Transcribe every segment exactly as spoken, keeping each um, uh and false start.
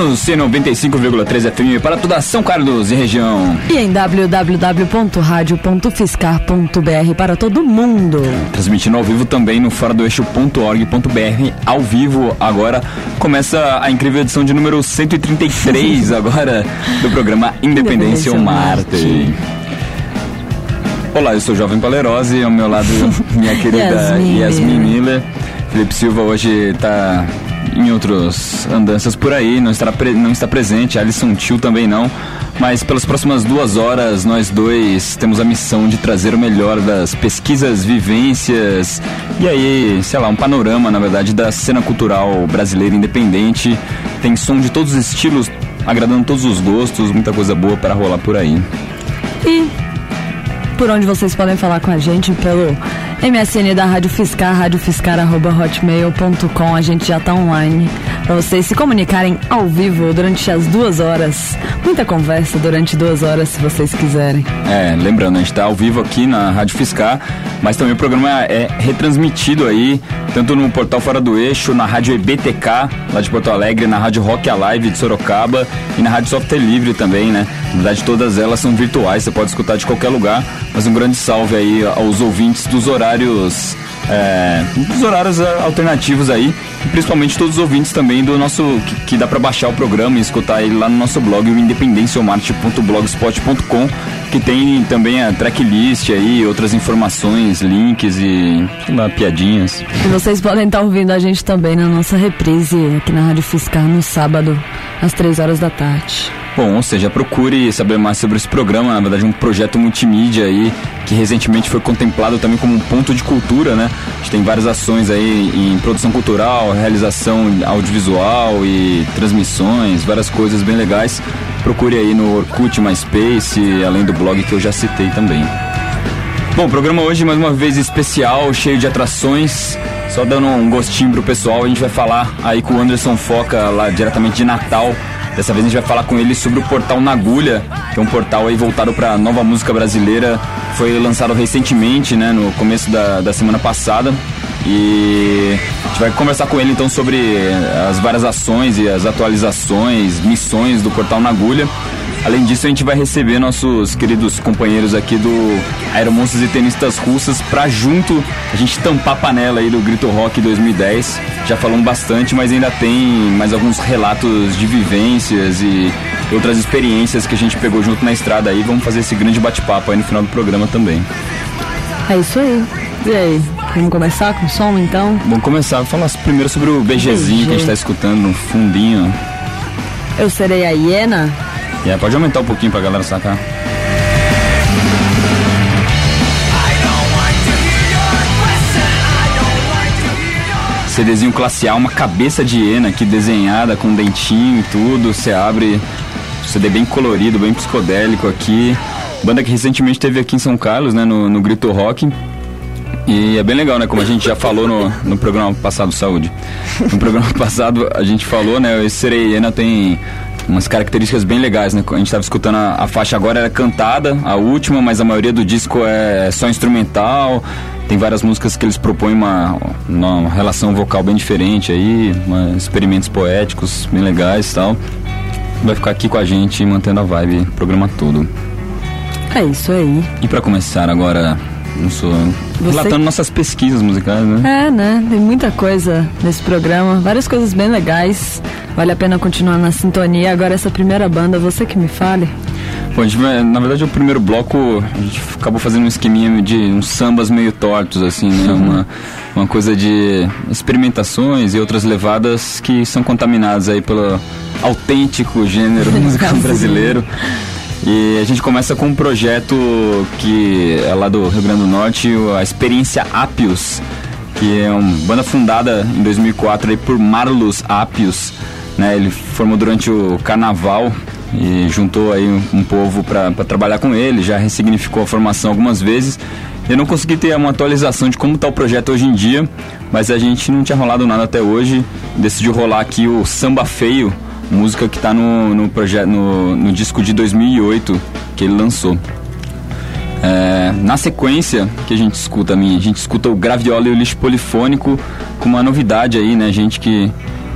no C noventa e cinco vírgula três F M para toda São Carlos e região. E em w w w ponto rádio ponto fiscar ponto b r para todo mundo. Transmitindo ao vivo também no fora do eixo ponto org ponto b r. Ao vivo, agora começa a incrível edição de número cento e trinta e três agora do programa Independência ou Marte. Olá, eu sou o Jovem Palerose e ao meu lado minha querida Yasmin, Yasmin Miller. Felipe Silva hoje está em outras andanças por aí, não está, pre- não está presente, Alisson Tio também não, mas pelas próximas duas horas nós dois temos a missão de trazer o melhor das pesquisas, vivências e aí, sei lá, um panorama, na verdade, da cena cultural brasileira independente. Tem som de todos os estilos, agradando todos os gostos, muita coisa boa para rolar por aí. E por onde vocês podem falar com a gente? Pelo M S N da Rádio Fiscar, radiofiscar arroba hotmail ponto com. A gente já tá online para vocês se comunicarem ao vivo durante as duas horas. Muita conversa durante duas horas, se vocês quiserem. É, lembrando, a gente tá ao vivo aqui na Rádio Fiscar, mas também o programa é retransmitido aí, tanto no portal Fora do Eixo, na Rádio E B T K, lá de Porto Alegre, na Rádio Rock Alive de Sorocaba e na Rádio Software Livre também, né? Na verdade, todas elas são virtuais, você pode escutar de qualquer lugar, mas um grande salve aí aos ouvintes dos horários, é, dos horários alternativos aí, e principalmente todos os ouvintes também do nosso, que, que dá pra baixar o programa e escutar ele lá no nosso blog, o independência ou marte ponto blogspot ponto com, que tem também a tracklist aí, outras informações, links e, sei lá, piadinhas. E vocês podem estar ouvindo a gente também na nossa reprise aqui na Rádio Fiscar no sábado, às três horas da tarde. Bom, ou seja, procure saber mais sobre esse programa, na verdade um projeto multimídia aí, que recentemente foi contemplado também como um ponto de cultura, né? A gente tem várias ações aí em produção cultural, realização audiovisual e transmissões, várias coisas bem legais. Procure aí no Orkut, MySpace, além do blog que eu já citei também. Bom, o programa hoje mais uma vez especial, cheio de atrações. Só dando um gostinho pro pessoal, a gente vai falar aí com o Anderson Foca, lá diretamente de Natal. Dessa vez a gente vai falar com ele sobre o portal Nagulha, que é um portal aí voltado para nova música brasileira. Foi lançado recentemente, né, no começo da, da semana passada. E a gente vai conversar com ele então sobre as várias ações e as atualizações, missões do portal Nagulha. Além disso, a gente vai receber nossos queridos companheiros aqui do Aeromonstros e Tenistas Russas pra junto a gente tampar a panela aí do Grito Rock dois mil e dez. Já falamos bastante, mas ainda tem mais alguns relatos de vivências e outras experiências que a gente pegou junto na estrada aí. Vamos fazer esse grande bate-papo aí no final do programa também. É isso aí. E aí, vamos começar com o som então? Vamos começar, vou falar primeiro sobre o BGzinho B G que a gente tá escutando no fundinho. Eu serei a hiena. Yeah, pode aumentar um pouquinho pra galera sacar. CDzinho classe A, uma cabeça de hiena aqui desenhada com dentinho e tudo. Você abre, C D bem colorido, bem psicodélico aqui. Banda que recentemente teve aqui em São Carlos, né, no, no Grito Rock. E é bem legal, né, como a gente já falou no, no programa passado, Saúde. No programa passado a gente falou, né, esse Serei Hiena tem umas características bem legais, né? A gente estava escutando a, a faixa agora, era cantada, a última, mas a maioria do disco é só instrumental. Tem várias músicas que eles propõem uma, uma relação vocal bem diferente aí, uma, experimentos poéticos bem legais e tal. Vai ficar aqui com a gente, mantendo a vibe, o programa todo. É isso aí. E para começar agora, não sou Você... relatando nossas pesquisas musicais, né? É, né? Tem muita coisa nesse programa, várias coisas bem legais. Vale a pena continuar na sintonia. Agora essa primeira banda, você que me fale. Bom, a gente vai, na verdade o primeiro bloco a gente acabou fazendo um esqueminha de uns sambas meio tortos, assim, né? Uma, uma coisa de experimentações e outras levadas que são contaminadas aí pelo autêntico gênero musical brasileiro. E a gente começa com um projeto que é lá do Rio Grande do Norte, a Experiência Apios, que é uma banda fundada em dois mil e quatro aí por Marlos Apios, né? Ele formou durante o Carnaval e juntou aí um, um povo para trabalhar com ele, já ressignificou a formação algumas vezes. Eu não consegui ter uma atualização de como está o projeto hoje em dia, mas a gente não tinha rolado nada até hoje, decidiu rolar aqui o Samba Feio, música que está no, no, proje- no, no disco de dois mil e oito que ele lançou. É, na sequência que a gente escuta, a, minha, a gente escuta o Graviola e o Lixo Polifônico com uma novidade aí, né, gente que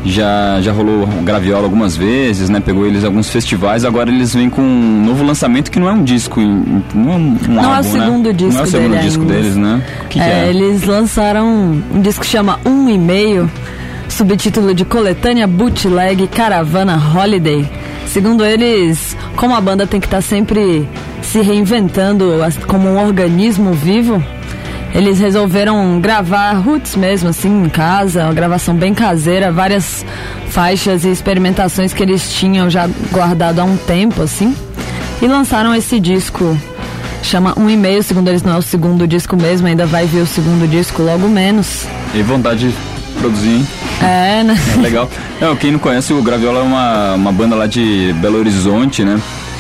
já, já rolou Graviola algumas vezes, né? Pegou eles em alguns festivais, agora eles vêm com um novo lançamento que não é um disco, não é um, um não álbum, é o segundo né? disco Não é o segundo dele disco ainda. deles, né? O que, é, que é? Eles lançaram um disco que chama Um e Meio, subtítulo de Coletânea Bootleg Caravana Holiday. Segundo eles, como a banda tem que estar sempre se reinventando como um organismo vivo, eles resolveram gravar roots mesmo, assim, em casa, uma gravação bem caseira, várias faixas e experimentações que eles tinham já guardado há um tempo, assim, e lançaram esse disco, chama Um e Meio, segundo eles não é o segundo disco mesmo, ainda vai vir o segundo disco logo menos. E vontade de produzir, hein? É, né? É legal. Não, quem não conhece, o Graviola é uma, uma banda lá de Belo Horizonte, né?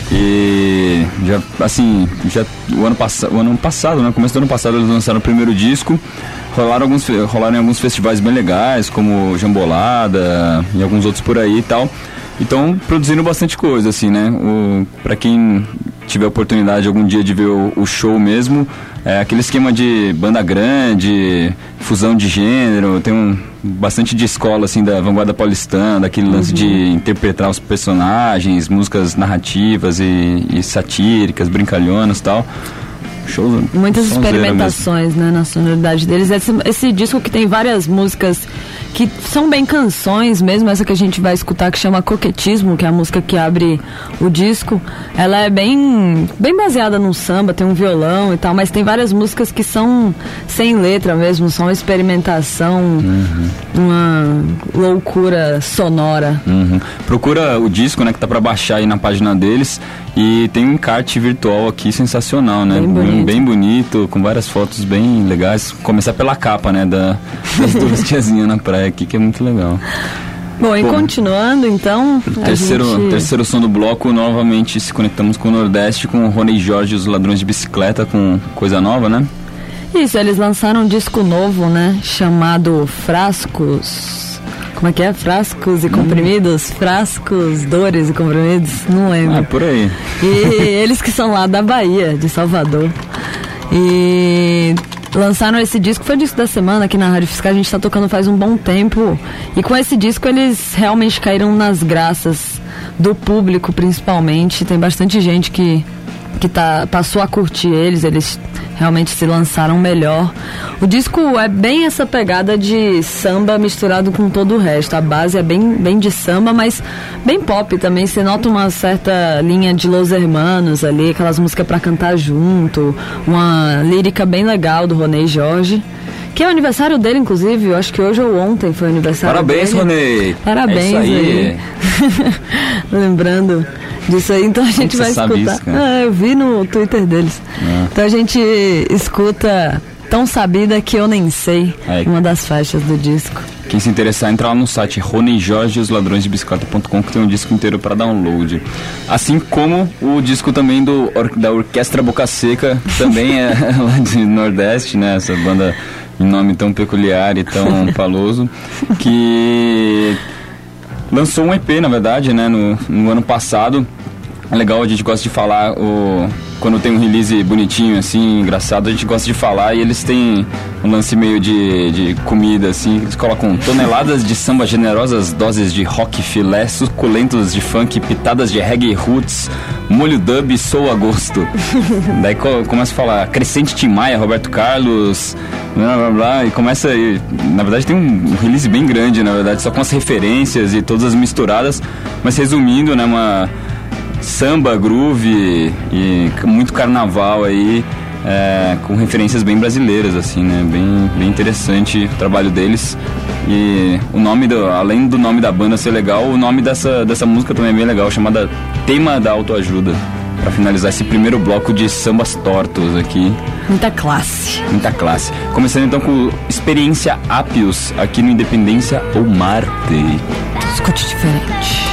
E já, assim, já o ano, pass- o ano passado, né? Começo do ano passado eles lançaram o primeiro disco. Rolaram, alguns, rolaram em alguns festivais bem legais, como Jambolada e alguns outros por aí e tal. Então, produzindo bastante coisa, assim, né? O, pra quem tiver oportunidade algum dia de ver o, o show mesmo, é aquele esquema de banda grande, fusão de gênero, tem um, bastante de escola, assim, da vanguarda paulistana, daquele lance uhum. de interpretar os personagens, músicas narrativas e, e satíricas, brincalhonas e tal. Show, muitas experimentações, né, na sonoridade deles. Esse, esse disco que tem várias músicas que são bem canções mesmo, essa que a gente vai escutar que chama Coquetismo, que é a música que abre o disco, ela é bem, bem baseada num samba, tem um violão e tal, mas tem várias músicas que são sem letra mesmo, são uma experimentação, uhum. uma loucura sonora. Uhum. Procura o disco, né, que tá pra baixar aí na página deles, e tem um encarte virtual aqui sensacional, né? Bem bonito. Bem bonito, com várias fotos bem legais. Começar pela capa, né, da, das duas tiazinhas na praia aqui, que é muito legal. Bom, e Bom, continuando, então... Terceiro, gente... terceiro som do bloco, novamente se conectamos com o Nordeste, com o Rony Jorge e os Ladrões de Bicicleta, com coisa nova, né? Isso, eles lançaram um disco novo, né, chamado Frascos... Como é que é? Frascos e comprimidos? Hum. Frascos, dores e comprimidos? Não lembro. Ah, por aí. E eles que são lá da Bahia, de Salvador. E lançaram esse disco, foi o disco da semana aqui na Rádio Fiscal, a gente está tocando faz um bom tempo. E com esse disco eles realmente caíram nas graças do público, principalmente. Tem bastante gente que, que tá, passou a curtir eles, eles realmente se lançaram melhor. O disco é bem essa pegada de samba misturado com todo o resto. A base é bem, bem de samba, mas bem pop também. Você nota uma certa linha de Los Hermanos ali, aquelas músicas pra cantar junto, uma lírica bem legal do Rony Jorge, que é o aniversário dele, inclusive. Eu acho que hoje ou ontem foi o aniversário Parabéns, dele. Parabéns, Rony! Parabéns, é isso aí. aí. Lembrando disso aí, então a gente vai escutar. Isso, ah, eu vi no Twitter deles. Ah. Então a gente escuta Tão Sabida Que Eu Nem Sei, aí. Uma das faixas do disco. Quem se interessar, entra lá no site Rony Jorge e os Ladrões de Bicicleta ponto com, que tem um disco inteiro para download. Assim como o disco também do, da Orquestra Boca Seca, também é lá de Nordeste, né? Essa banda em nome tão peculiar e tão faloso, que lançou um E P, na verdade, né, no, no ano passado. É legal, a gente gosta de falar, o, quando tem um release bonitinho, assim, engraçado, a gente gosta de falar, e eles têm um lance meio de, de comida, assim, eles colocam toneladas de samba, generosas doses de rock filé, suculentos de funk, pitadas de reggae roots, molho dub, soul a gosto. Daí co- começa a falar Crescente Tim Maia, Roberto Carlos, blá blá blá, e começa, e, na verdade tem um release bem grande, na verdade, só com as referências e todas as misturadas, mas resumindo, né, uma samba, groove e muito carnaval aí, é, com referências bem brasileiras, assim, né, bem, bem interessante o trabalho deles. E o nome, do, além do nome da banda ser legal, o nome dessa, dessa música também é bem legal, chamada Tema da Autoajuda, para finalizar esse primeiro bloco de sambas tortos aqui. Muita classe. Muita classe. Começando então com Experiência Apios, aqui no Independência ou Marte. Escute diferente.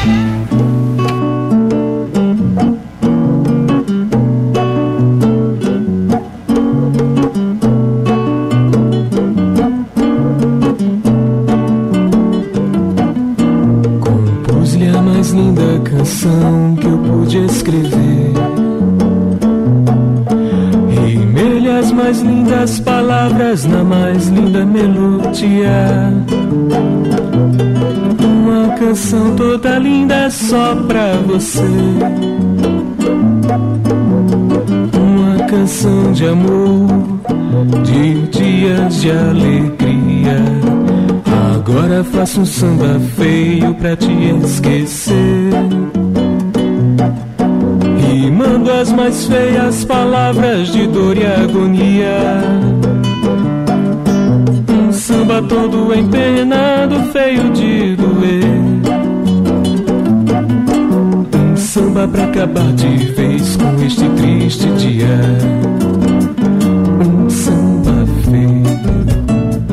Que eu pude escrever, rimei-lhe as mais lindas palavras na mais linda melodia. Um canção toda linda só pra você. Uma canção de amor, de dias de alegria. Agora faço um samba feio pra te esquecer. Rimando as mais feias palavras de dor e agonia. Um samba todo empenado, feio de doer. Um samba pra acabar de vez com este triste dia. Um samba feio.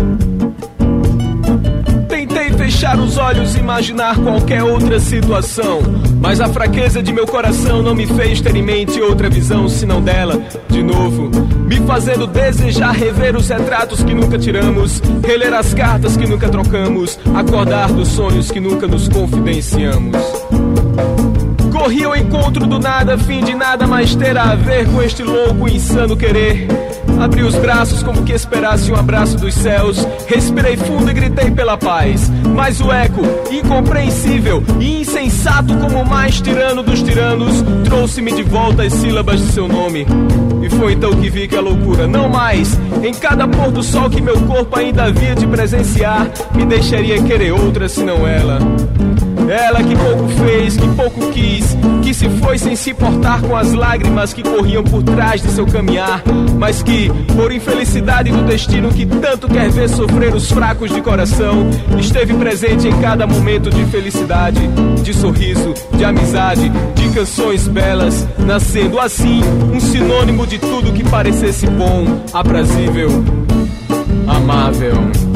Tentei fechar os olhos e imaginar qualquer outra situação, mas a fraqueza de meu coração não me fez ter em mente outra visão senão dela, de novo, me fazendo desejar rever os retratos que nunca tiramos, reler as cartas que nunca trocamos, acordar dos sonhos que nunca nos confidenciamos. Corri ao encontro do nada, fim de nada mais ter a ver com este louco e insano querer. Abri os braços como que esperasse um abraço dos céus. Respirei fundo e gritei pela paz. Mas o eco, incompreensível e insensato como o mais tirano dos tiranos, trouxe-me de volta as sílabas de seu nome. E foi então que vi que a loucura não mais, em cada pôr do sol que meu corpo ainda havia de presenciar, me deixaria querer outra senão ela. Ela que pouco fez, que pouco quis, que se foi sem se importar com as lágrimas que corriam por trás de seu caminhar, mas que, por infelicidade do destino que tanto quer ver sofrer os fracos de coração, esteve presente em cada momento de felicidade, de sorriso, de amizade, de canções belas, nascendo assim um sinônimo de tudo que parecesse bom, aprazível, amável.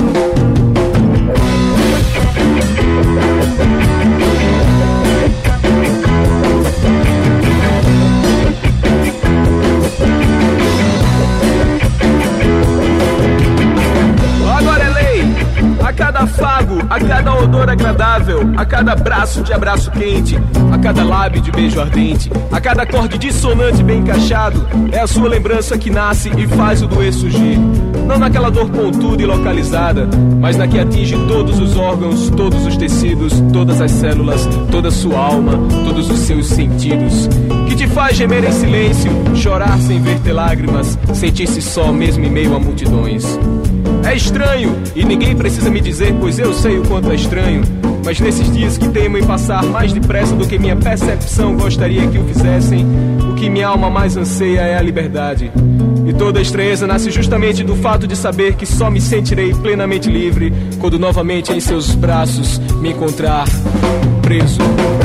Agora é lei, a cada afago, a cada odor agradável, a cada abraço de abraço quente, a cada lábio de beijo ardente, a cada acorde dissonante bem encaixado, é a sua lembrança que nasce e faz o doer surgir. Não naquela dor pontuda e localizada, mas na que atinge todos os órgãos, todos os tecidos, todas as células, toda a sua alma, todos os seus sentidos, que te faz gemer em silêncio, chorar sem ver ter lágrimas, sentir-se só mesmo em meio a multidões. É estranho, e ninguém precisa me dizer, pois eu sei o quanto é estranho, mas nesses dias que temo em passar mais depressa do que minha percepção gostaria que o fizessem, o que minha alma mais anseia é a liberdade. E toda a estranheza nasce justamente do fato de saber que só me sentirei plenamente livre quando novamente em seus braços me encontrar preso.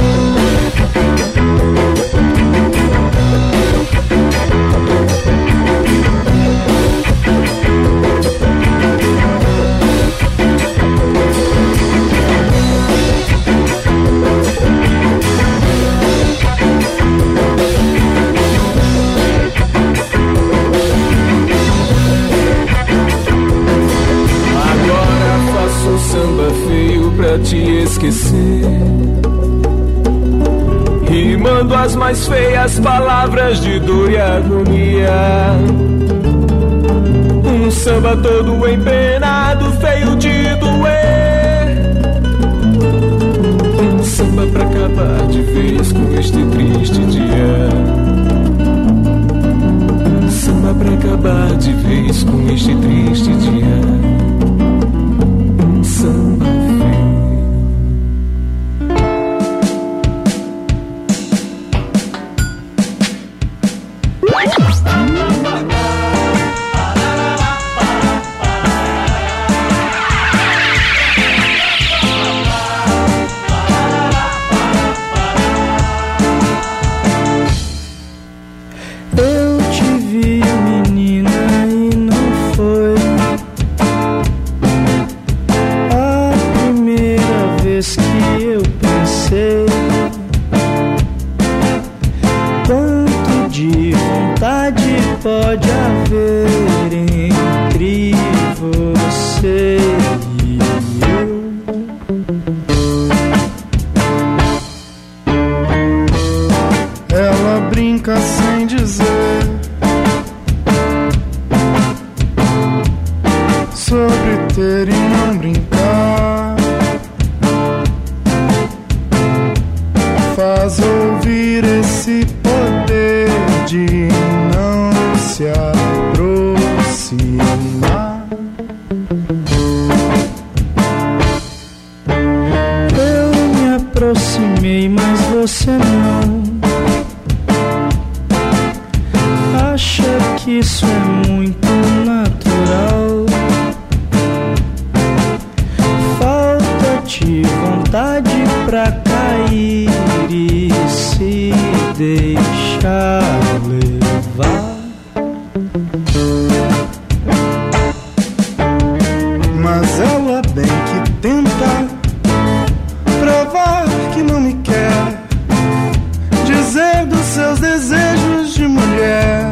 Te esquecer, rimando as mais feias palavras de dor e agonia. Um samba todo empenado, feio de doer. Um samba pra acabar de vez com este triste dia. Um samba pra acabar de vez com este triste dia. Um samba feio. Pode haver entre você e eu. Ela brinca sem dizer sobre ter e não brincar. é muito natural. Falta-te vontade pra cair e se deixar levar. Mas ela bem que tenta provar que não me quer, dizer dos seus desejos de mulher.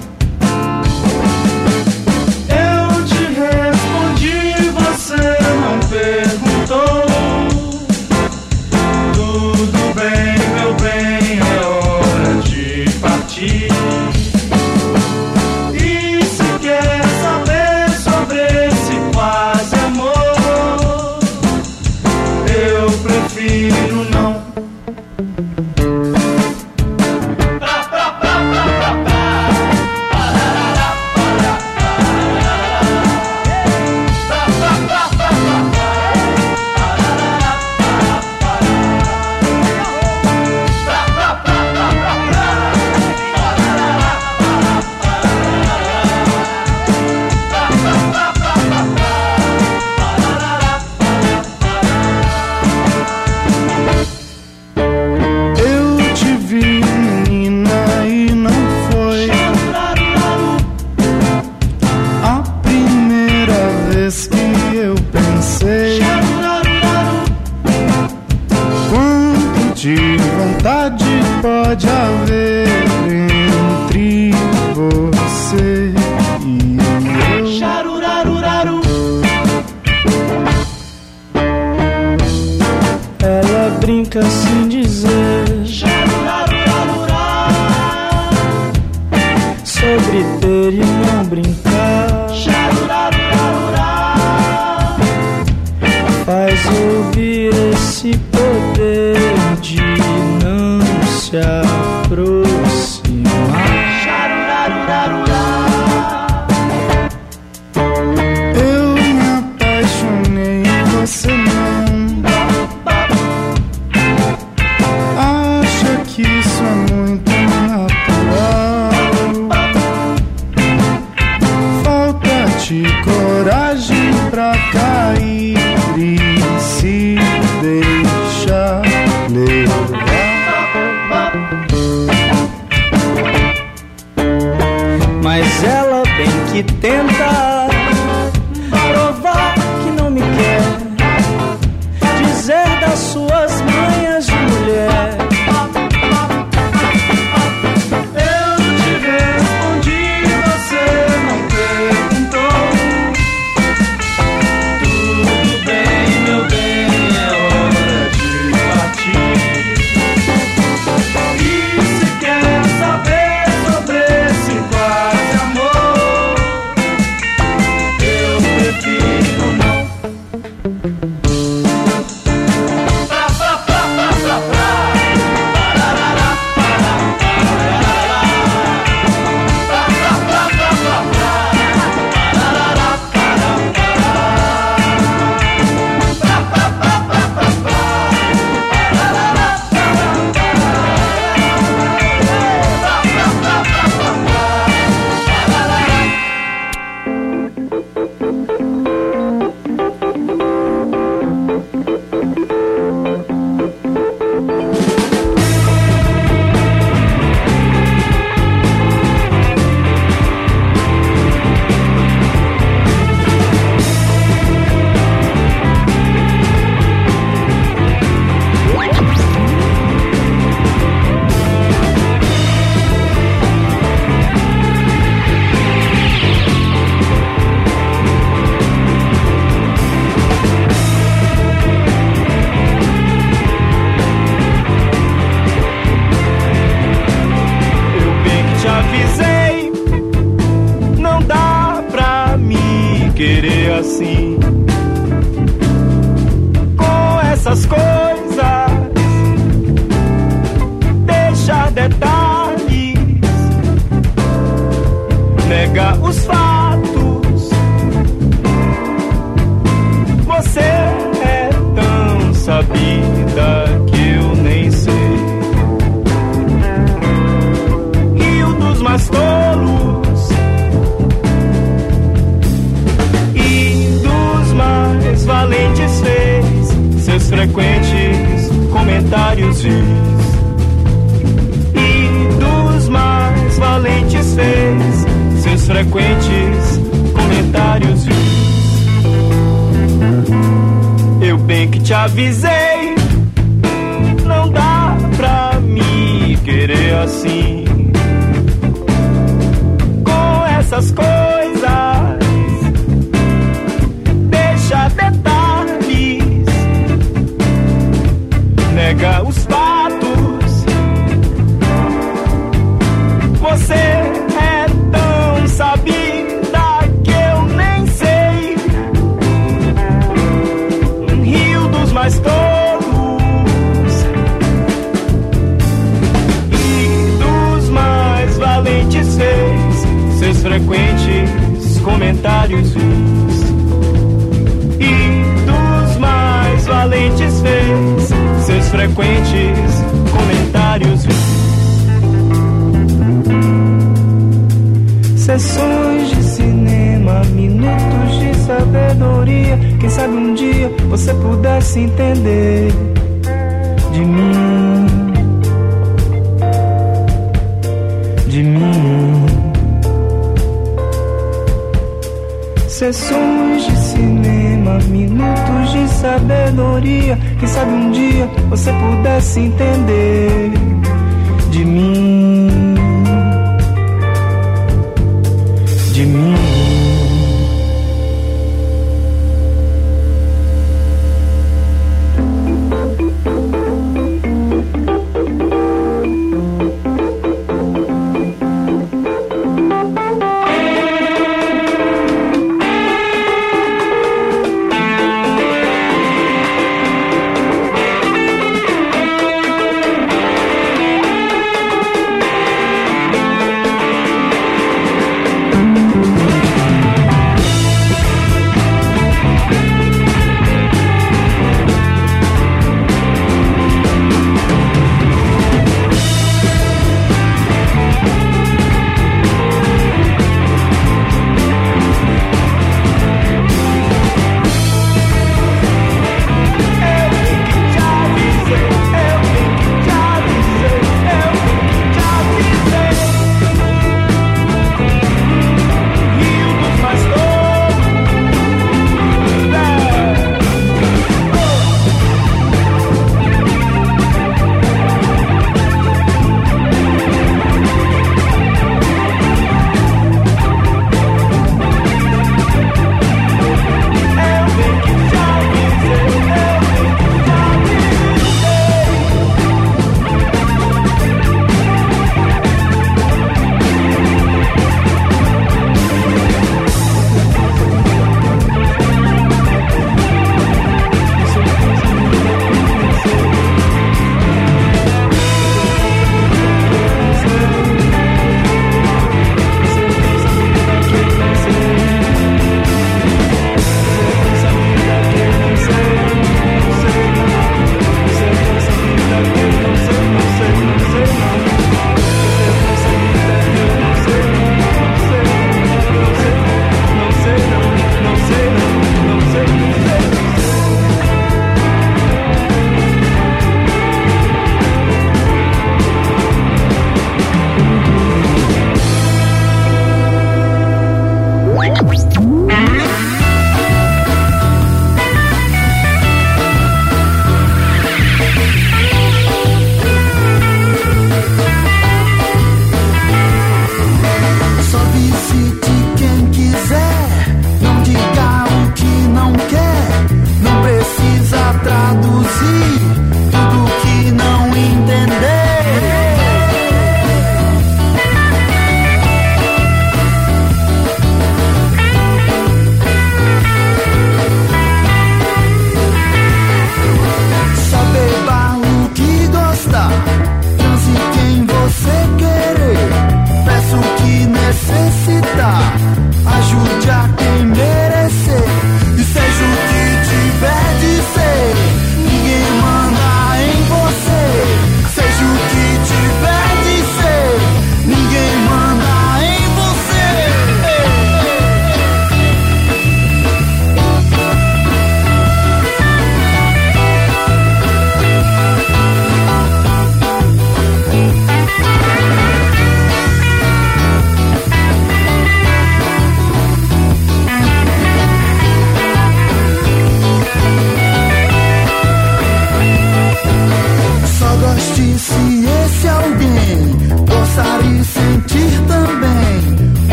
Eu te respondi, você não perguntou. Tudo bem, meu bem, é hora de partir. E se quer saber sobre esse quase amor, eu prefiro não. Pode haver entre você e eu. Charuraruraru. Ela brinca sem dizer Charurarurarurá. Sobre ter e não brincar. Charurarurarurá. Faz ouvir esse poder de não se aproximar. Eu me apaixonei em você, não acha que isso é muito natural? Falta-te coragem pra cair e se deixar levar. Mas ela bem que tenta provar que não me quer, dizer das suas manhas de mulher. Eu te respondi, você não perguntou. Tudo bem, meu bem, é hora de partir. E se quer saber sobre esse quase amor, eu prefiro não. Pra, pra, pra, pra, pra, pra. Parará, parará, parará. Pra, pra, pra, pra, pra, pra. Parará, parará, parará. Pra, pra, pra, pra, pra, pra. Parará, querer assim, com essas coisas, deixar detalhes, nega os fatos. Você é tão sabida que eu nem sei. Rio dos mais tolos, frequentes comentários vis. Eu bem que te avisei, não dá pra me querer assim, com essas coisas. Deixa detalhes, nega os fatos. Você é tão sabida que eu nem sei. Rio dos mais tolos e dos mais valentes fez seus frequentes comentários vis. E dos mais valentes fez seus frequentes comentários vis. Sessões de cinema, minutos de sabedoria. Quem sabe um dia você pudesse entender de mim, de mim. Sessões de cinema, minutos de sabedoria. Quem sabe um dia você pudesse entender de mim, de mim.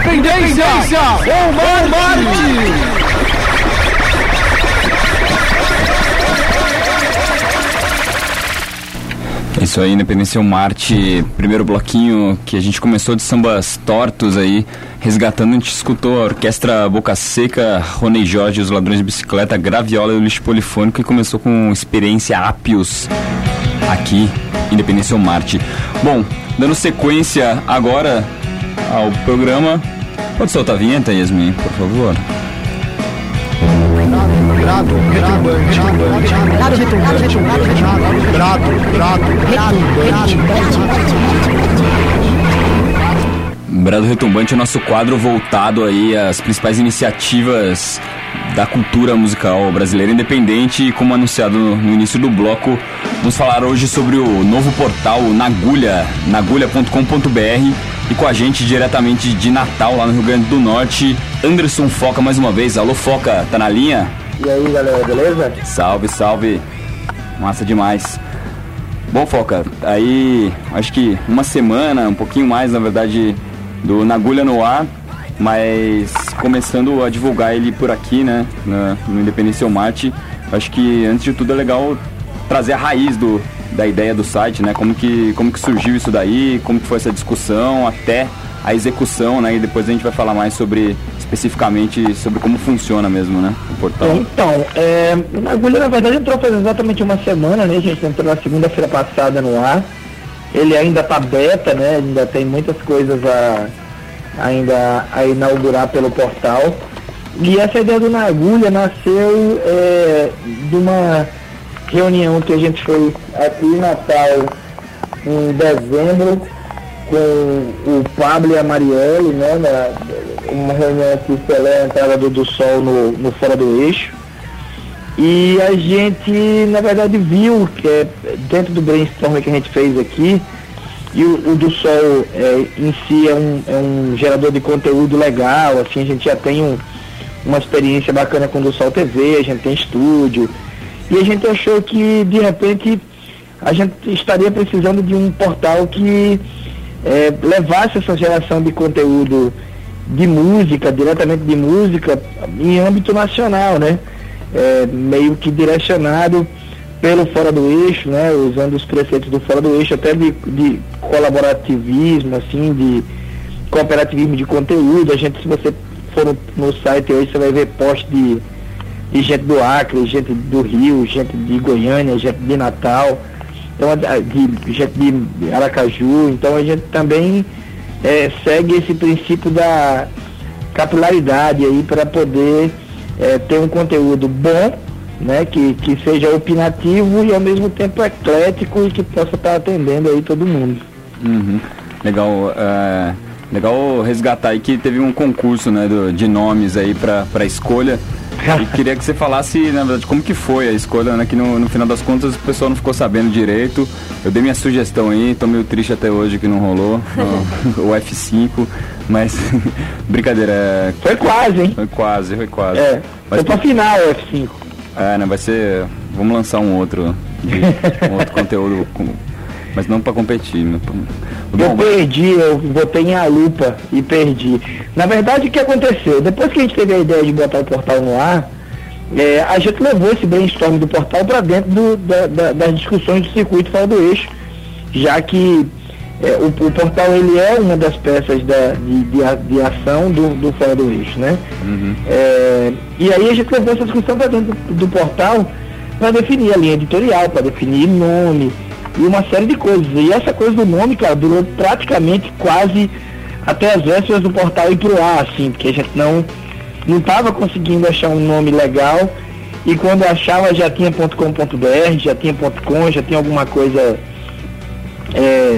Independência ou Marte! Isso aí, Independência ou Marte, primeiro bloquinho que a gente começou de sambas tortos aí, resgatando, a gente escutou a Orquestra Boca Seca, Rony Jorge, Os Ladrões de Bicicleta, Graviola e o Lixo Polifônico, e começou com Experiência Ápios, aqui, Independência ou Marte. Bom, dando sequência agora ao programa, pode soltar a vinheta, Yasmin, por favor? Grado, retumbante, grado, retumbante, grado, grado, retumbante. Brado Retumbante é o nosso quadro voltado aí às principais iniciativas da cultura musical brasileira independente, e como anunciado no, no início do bloco, vamos falar hoje sobre o novo portal Nagulha, nagulha ponto com ponto b r, e com a gente diretamente de Natal, lá no Rio Grande do Norte, Anderson Foca mais uma vez. Alô, Foca, tá na linha? E aí, galera, beleza? Salve, salve, massa demais. Bom, Foca, aí acho que uma semana, um pouquinho mais na verdade, do Nagulha no ar, mas começando a divulgar ele por aqui, né, no, no Independência ou Marte. Acho que antes de tudo é legal trazer a raiz do, da ideia do site, né, como que, como que surgiu isso daí, como que foi essa discussão até a execução, né, e depois a gente vai falar mais sobre, especificamente, sobre como funciona mesmo, né, o portal. Então, é, o Nagulha na verdade entrou faz exatamente uma semana, né, a gente entrou na segunda-feira passada no ar. Ele ainda está beta, né? Ainda tem muitas coisas a, ainda a inaugurar pelo portal. E essa ideia do Nagulha nasceu é, de uma reunião que a gente fez aqui em Natal em dezembro com o Pablo e a Marielle, né? Na, uma reunião que foi a entrada do, do Sol no, no Fora do Eixo. E a gente, na verdade, viu que é, dentro do brainstorm que a gente fez aqui, e o, o do Sol é, em si é um, é um gerador de conteúdo legal, assim, a gente já tem um, uma experiência bacana com o do Sol T V, a gente tem estúdio, e a gente achou que, de repente, a gente estaria precisando de um portal que é, levasse essa geração de conteúdo de música, diretamente de música, em âmbito nacional, né? É, meio que direcionado pelo Fora do Eixo, né, usando os preceitos do Fora do Eixo, até de, de colaborativismo, assim, de cooperativismo de conteúdo. A gente, se você for no, no site hoje, você vai ver post de, de gente do Acre, gente do Rio, gente de Goiânia, gente de Natal, então, de, gente de Aracaju. Então a gente também é, segue esse princípio da capilaridade aí para poder É, ter um conteúdo bom, né, que, que seja opinativo e ao mesmo tempo eclético e que possa estar atendendo aí todo mundo. Uhum. Legal, é, legal resgatar aí que teve um concurso, né, do, de nomes aí para para escolha. E queria que você falasse, na verdade, como que foi a escolha, né, que no, no final das contas o pessoal não ficou sabendo direito. Eu dei minha sugestão aí, tô meio triste até hoje que não rolou, o, o F cinco, mas brincadeira. É... Foi quase, hein? Foi quase, foi quase. É, mas, foi pra final o F cinco. É, né, vai ser, vamos lançar um outro, um outro conteúdo, com, mas não pra competir. Né? Eu Bom, perdi, eu botei em a lupa e perdi. Na verdade, o que aconteceu? Depois que a gente teve a ideia de botar o portal no ar, é, a gente levou esse brainstorm do portal para dentro do, da, da, das discussões do circuito Fora do Eixo, já que é, o, o portal ele é uma das peças da, de, de, de ação do, do Fora do Eixo, né? Uhum. É, e aí a gente levou essa discussão para dentro do, do portal para definir a linha editorial, para definir nome e uma série de coisas. E essa coisa do nome, cara, durou praticamente quase até as vésperas do portal ir pro ar, assim, porque a gente não não estava conseguindo achar um nome legal, e quando achava já tinha .com.br, já tinha .com, já tinha alguma coisa é,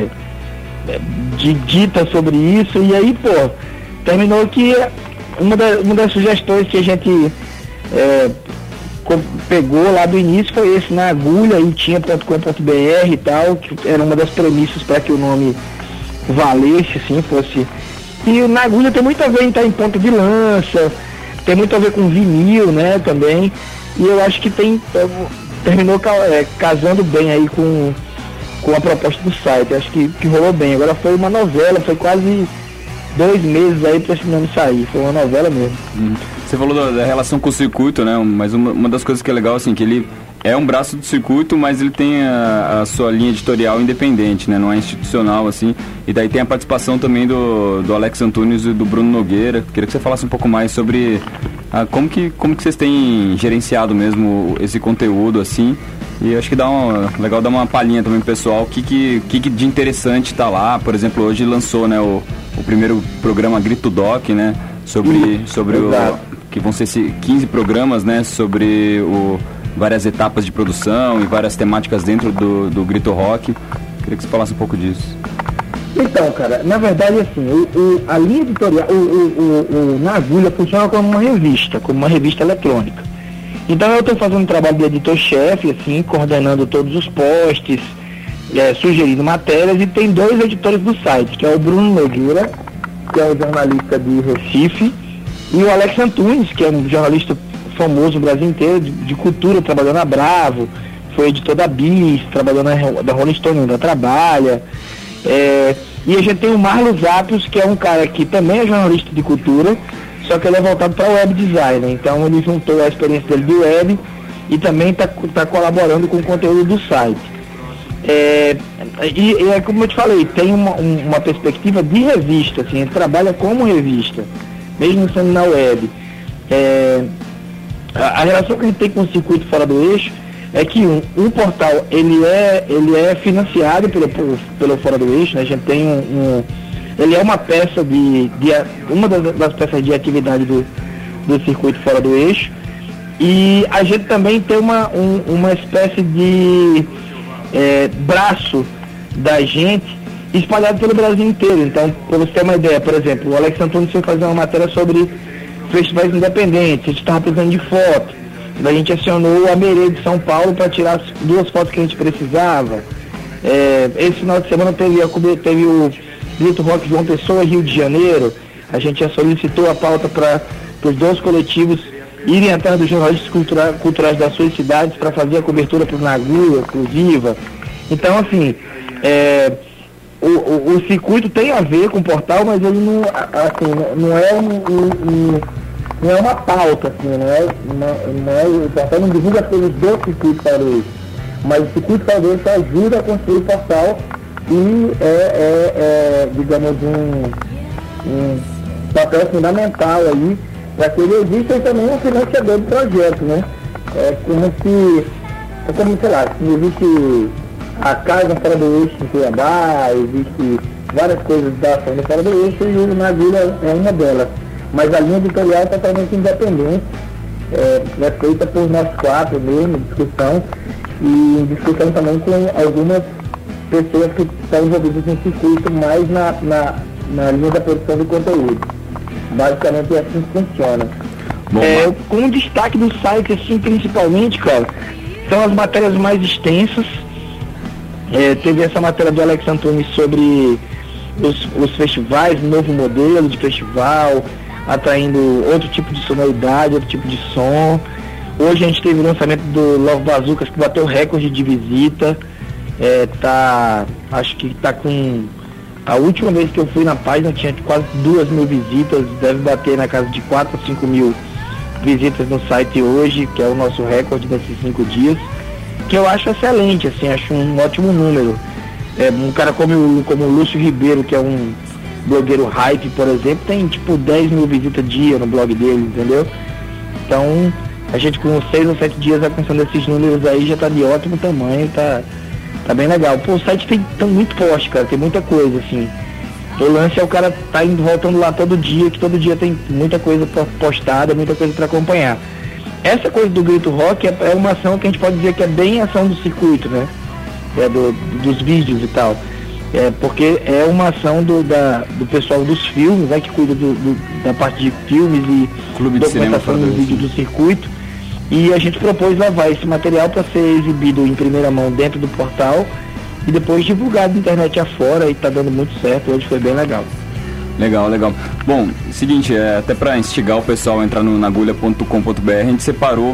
de dita sobre isso, e aí, pô, terminou que uma, da, uma das sugestões que a gente é, pegou lá do início foi esse, na agulha, e tinha .com.br e tal, que era uma das premissas para que o nome valesse, assim, fosse. E na agulha tem muito a ver em estar em ponta de lança, tem muito a ver com vinil, né, também, e eu acho que tem, terminou é, casando bem aí com, com a proposta do site, acho que, que rolou bem. Agora foi uma novela, foi quase dois meses aí pra esse nome sair. Foi uma novela mesmo. Hum. Você falou da, da relação com o circuito, né? Mas uma, uma das coisas que é legal, assim, que ele é um braço do circuito, mas ele tem a, a sua linha editorial independente, né? Não é institucional, assim. E daí tem a participação também do, do Alex Antunes e do Bruno Nogueira. Queria que você falasse um pouco mais sobre a, como, que, como que vocês têm gerenciado mesmo esse conteúdo, assim. E acho que dá uma, legal dar uma palhinha também pro pessoal, o que, que, que de interessante tá lá. Por exemplo, hoje lançou, né, o, o primeiro programa Grito Doc, né? Sobre, sobre o... que vão ser quinze programas, né, sobre o, várias etapas de produção e várias temáticas dentro do, do Grito Rock. Queria que você falasse um pouco disso. Então, cara, na verdade, assim, o, o, a linha editorial, o, o, o, o Na Agulha funciona como uma revista, como uma revista eletrônica. Então eu estou fazendo um trabalho de editor-chefe, assim, coordenando todos os posts, é, sugerindo matérias, e tem dois editores do site, que é o Bruno Nogueira, que é um jornalista de Recife, e o Alex Antunes, que é um jornalista famoso no Brasil inteiro, de, de cultura, trabalhou na Bravo, foi editor da Bis, trabalhou na da Rolling Stone, ainda trabalha. É, e a gente tem o Marlos Appios, que é um cara que também é jornalista de cultura, só que ele é voltado para web design, então ele juntou a experiência dele do web e também está tá colaborando com o conteúdo do site. É, e, e é como eu te falei, tem uma, um, uma perspectiva de revista, assim, ele trabalha como revista, mesmo sendo na web. É, a, a relação que a gente tem com o circuito fora do eixo é que um, um portal, ele é, ele é financiado pelo, pelo Fora do Eixo, né? A gente tem um, um ele é uma peça de, de uma das, das peças de atividade do, do circuito Fora do Eixo, e a gente também tem uma, um, uma espécie de é, braço da gente espalhado pelo Brasil inteiro. Então, para você ter uma ideia, por exemplo, o Alex Antunes foi fazer uma matéria sobre festivais independentes, a gente estava precisando de foto, a gente acionou a Merê de São Paulo para tirar as duas fotos que a gente precisava. É, esse final de semana teve, teve o Grito Rock João Pessoa, Rio de Janeiro. A gente já solicitou a pauta para os dois coletivos irem atrás dos jornalistas cultura, culturais das suas cidades para fazer a cobertura para o Na Agulha, para o Viva. Então, assim, é, o, o, o circuito tem a ver com o portal, mas ele não, assim, não é um, um, um não é uma pauta, assim, não é, não, não é, o portal não divulga pelos dois circuitos para o mas o circuito para o ajuda a construir o portal e é, é, é digamos, um, um papel fundamental aí para que ele exista e também um financiador do projeto, né? É como se, é como, sei lá, se existe a Casa Fora do Eixo em Cuiabá, existe várias coisas da ação do Fora do Eixo e o Na Agulha é uma delas. Mas a linha editorial é totalmente independente, é, é feita por nós quatro mesmo, discussão, e discussão também com algumas pessoas que estão envolvidas no circuito, mais na, na, na linha da produção de conteúdo. Basicamente é assim que funciona. Bom, é, com o destaque do site, assim, principalmente, cara, são as matérias mais extensas. É, teve essa matéria do Alex Antunes sobre os, os festivais, novo modelo de festival, atraindo outro tipo de sonoridade, outro tipo de som. Hoje a gente teve o lançamento do Love Bazucas, que bateu recorde de visita. É, tá, acho que tá com... A última vez que eu fui na página tinha quase duas mil visitas, deve bater na casa de quatro a cinco mil visitas no site hoje, que é o nosso recorde desses cinco dias, que eu acho excelente, assim, acho um ótimo número. É, um cara como, como o Lúcio Ribeiro, que é um blogueiro hype, por exemplo, tem tipo dez mil visitas dia no blog dele, entendeu? Então, a gente com seis ou sete dias alcançando esses números aí já tá de ótimo tamanho, tá, tá bem legal. Pô, o site tem, tem muito post, cara, tem muita coisa, assim. O lance é o cara tá indo, voltando lá todo dia, que todo dia tem muita coisa postada, muita coisa para acompanhar. Essa coisa do Grito Rock é, é uma ação que a gente pode dizer que é bem ação do circuito, né? É do, dos vídeos e tal. É, porque é uma ação do, da, do pessoal dos filmes, né, que cuida do, do, da parte de filmes e Clube de documentação do vídeo do circuito. E a gente propôs levar esse material para ser exibido em primeira mão dentro do portal e depois divulgado na internet afora, e tá dando muito certo, hoje foi bem legal. Legal, legal. Bom, seguinte, é, até para instigar o pessoal a entrar no nagulha ponto com ponto b r, a gente separou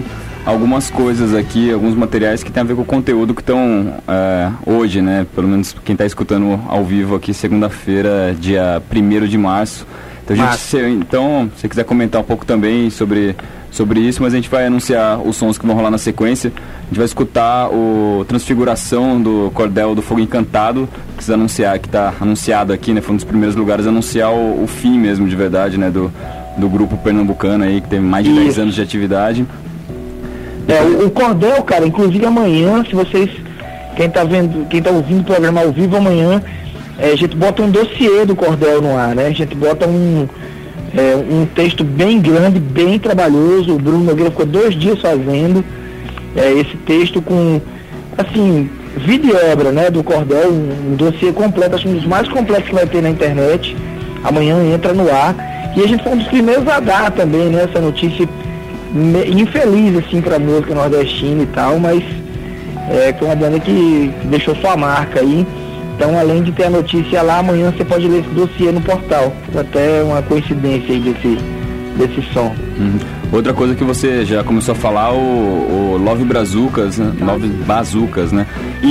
algumas coisas aqui, alguns materiais que tem a ver com o conteúdo que estão é, hoje, né? Pelo menos quem está escutando ao vivo aqui, segunda-feira, dia primeiro de março. Então, gente, se, então, se você quiser comentar um pouco também sobre, sobre isso, mas a gente vai anunciar os sons que vão rolar na sequência. A gente vai escutar o Transfiguração do Cordel do Fogo Encantado, que precisa anunciar, que está anunciado aqui, né? Foi um dos primeiros lugares a anunciar o, o fim mesmo, de verdade, né? Do, do grupo pernambucano aí, que tem mais de isso. dez anos de atividade. É, o, o Cordel, cara, inclusive amanhã, se vocês, quem tá vendo, quem tá ouvindo o programa ao vivo amanhã, é, a gente bota um dossiê do Cordel no ar, né? A gente bota um, é, um texto bem grande, bem trabalhoso. O Bruno Nogueira ficou dois dias fazendo é, esse texto com, assim, vídeo e obra, né, do Cordel, um, um dossiê completo, acho que um dos mais completos que vai ter na internet. Amanhã entra no ar. E a gente foi um dos primeiros a dar também, né, essa notícia infeliz, assim, pra música nordestina e tal, mas é, foi uma banda que, que deixou sua marca aí. Então, além de ter a notícia lá, amanhã você pode ler esse dossiê no portal. Até uma coincidência aí desse, desse som. Uhum. Outra coisa que você já começou a falar, o, o Love Brazucas, né? Love Bazucas, né?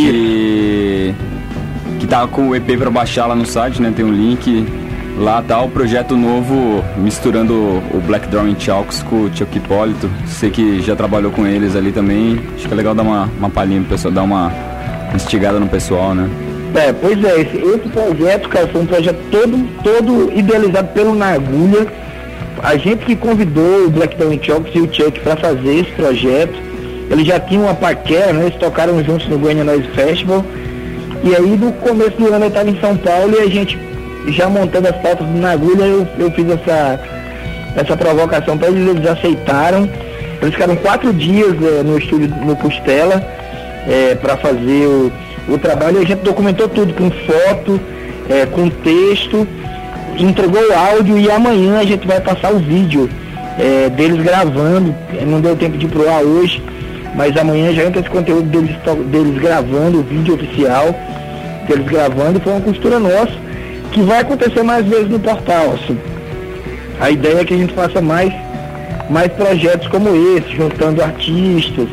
E que tá com o E P pra baixar lá no site, né? Tem um link. Lá tá o projeto novo, misturando o Black Drawing Chalks com o Chuck Hipólito. Você que já trabalhou com eles ali também, acho que é legal dar uma, uma palhinha pro pessoal, dar uma instigada no pessoal, né? É, pois é, esse, esse projeto, cara, foi um projeto todo, todo idealizado pelo Na Agulha. A gente que convidou o Black Drawing Chalks e o Chuck pra fazer esse projeto. Eles já tinham uma paquera, né? Eles tocaram juntos no Goiânia Noise Festival. E aí no começo do ano eu estava em São Paulo e a gente, já montando as pautas do Na Agulha, eu, eu fiz essa, essa provocação para eles, eles aceitaram. Eles ficaram quatro dias é, no estúdio, no Costela, é, para fazer o, o trabalho. A gente documentou tudo com foto, é, com texto, entregou o áudio e amanhã a gente vai passar o vídeo é, deles gravando. Não deu tempo de ir pro ar hoje, mas amanhã já entra esse conteúdo deles, deles gravando, o vídeo oficial deles gravando. Foi uma costura nossa, que vai acontecer mais vezes no portal, assim. A ideia é que a gente faça mais, mais projetos como esse, juntando artistas,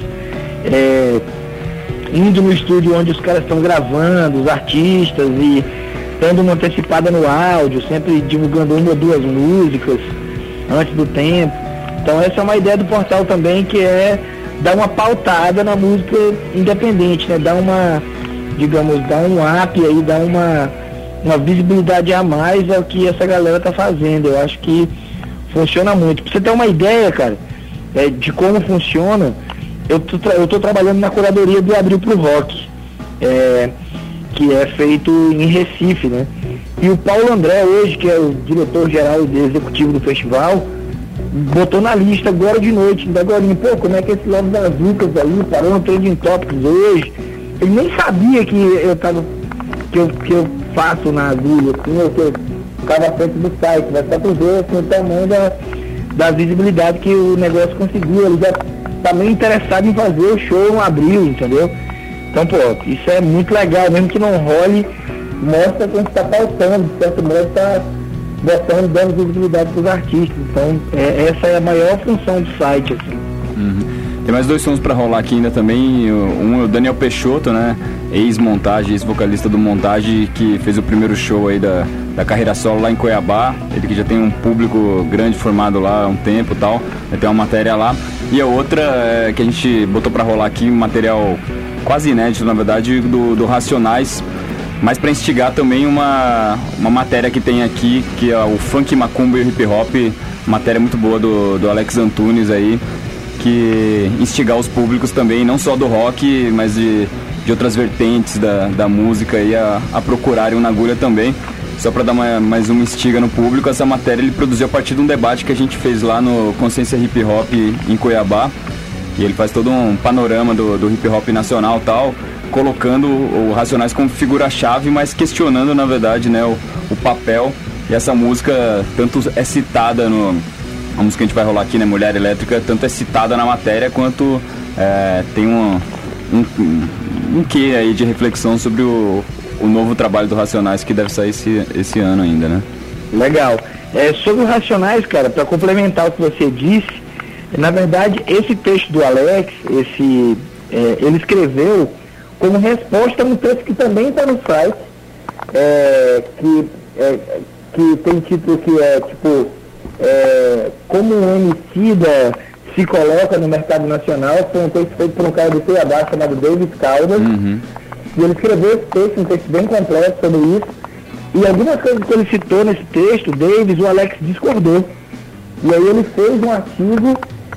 é, indo no estúdio onde os caras estão gravando, os artistas, e dando uma antecipada no áudio, sempre divulgando uma ou duas músicas antes do tempo. Então essa é uma ideia do portal também, que é dar uma pautada na música independente, né? Dar uma, digamos, dar um up aí, dar uma uma visibilidade a mais é o que essa galera tá fazendo. Eu acho que funciona muito. Pra você ter uma ideia, cara, é, de como funciona, eu tô, tra- eu tô trabalhando na curadoria do Abril pro Rock, é, que é feito em Recife, né? E o Paulo André hoje, que é o diretor-geral e executivo do festival, botou na lista agora de noite, ainda agora, pô, como é que esse Love das Lucas aí parou no Trending Topics hoje? Ele nem sabia que eu tava, que eu, que eu faço Na Agulha, assim, eu, que eu ficava à frente do site, mas só pra ver assim, o tamanho da, da visibilidade que o negócio conseguiu. Ele já tá meio interessado em fazer o show no Abril, entendeu? Então, pô, isso é muito legal, mesmo que não role, mostra que a gente tá pautando, de certo modo tá botando, dando visibilidade pros artistas. Então, é, essa é a maior função do site, assim. Uhum. Tem mais dois sons pra rolar aqui ainda também. Um é o Daniel Peixoto, né? Ex-Montagem, ex-vocalista do Montagem, que fez o primeiro show aí da, da carreira solo lá em Cuiabá. Ele que já tem um público grande formado lá há um tempo e tal. Vai ter uma matéria lá. E a outra é, que a gente botou pra rolar aqui, um material quase inédito, na verdade, do, do Racionais. Mas para instigar também uma, uma matéria que tem aqui, que é o Funk, Macumba e o Hip Hop. Matéria muito boa do, do Alex Antunes aí, que instigar os públicos também, não só do rock, mas de, de outras vertentes da, da música aí a, a procurarem o Na Agulha também. Só para dar uma, mais uma instiga no público, essa matéria ele produziu a partir de um debate que a gente fez lá no Consciência Hip Hop em Cuiabá. E ele faz todo um panorama do, do hip hop nacional e tal, colocando o Racionais como figura-chave, mas questionando, na verdade, né, o, o papel. E essa música tanto é citada no... A música que a gente vai rolar aqui, né, Mulher Elétrica, tanto é citada na matéria quanto é, tem um, um, um quê aí de reflexão sobre o, o novo trabalho do Racionais que deve sair esse, esse ano ainda, né? Legal. É, sobre os Racionais, cara, para complementar o que você disse, Na verdade, esse texto do Alex, esse, é, ele escreveu como resposta a um texto que também está no site, é, que, é, que tem título que é tipo é, como um homicida se coloca no mercado nacional. Foi um texto feito por um cara do Cuiabá chamado David Caldas. Uhum. E ele escreveu esse texto, um texto bem completo sobre isso. E algumas coisas que ele citou nesse texto, Davis, o Alex discordou. E aí ele fez um artigo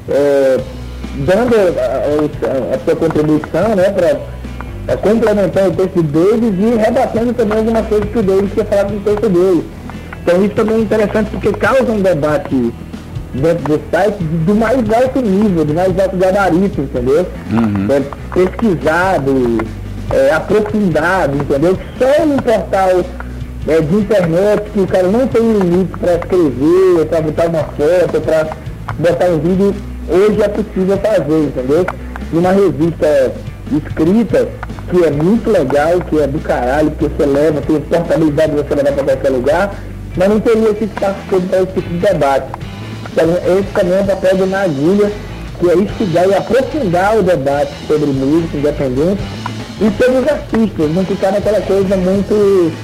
é, dando a, a, a sua contribuição, né, para complementar o texto do Davis e rebatendo também algumas coisas que o Davis tinha falado no texto dele. Então isso também é interessante porque causa um debate dentro do site do mais alto nível, do mais alto gabarito, entendeu? Uhum. É, pesquisado, é, aprofundado, entendeu? Só no portal é, de internet que o cara não tem limite para escrever, para botar uma foto, para botar um vídeo, hoje é possível fazer, entendeu? E uma revista escrita que é muito legal, que é do caralho, que você leva, tem portabilidade de você levar para qualquer lugar, mas não teria esse espaço todo para esse tipo de debate. Então, esse também é o papel do Na Agulha, que é estudar e aprofundar o debate sobre música independente e sobre os artistas, não ficar naquela coisa muito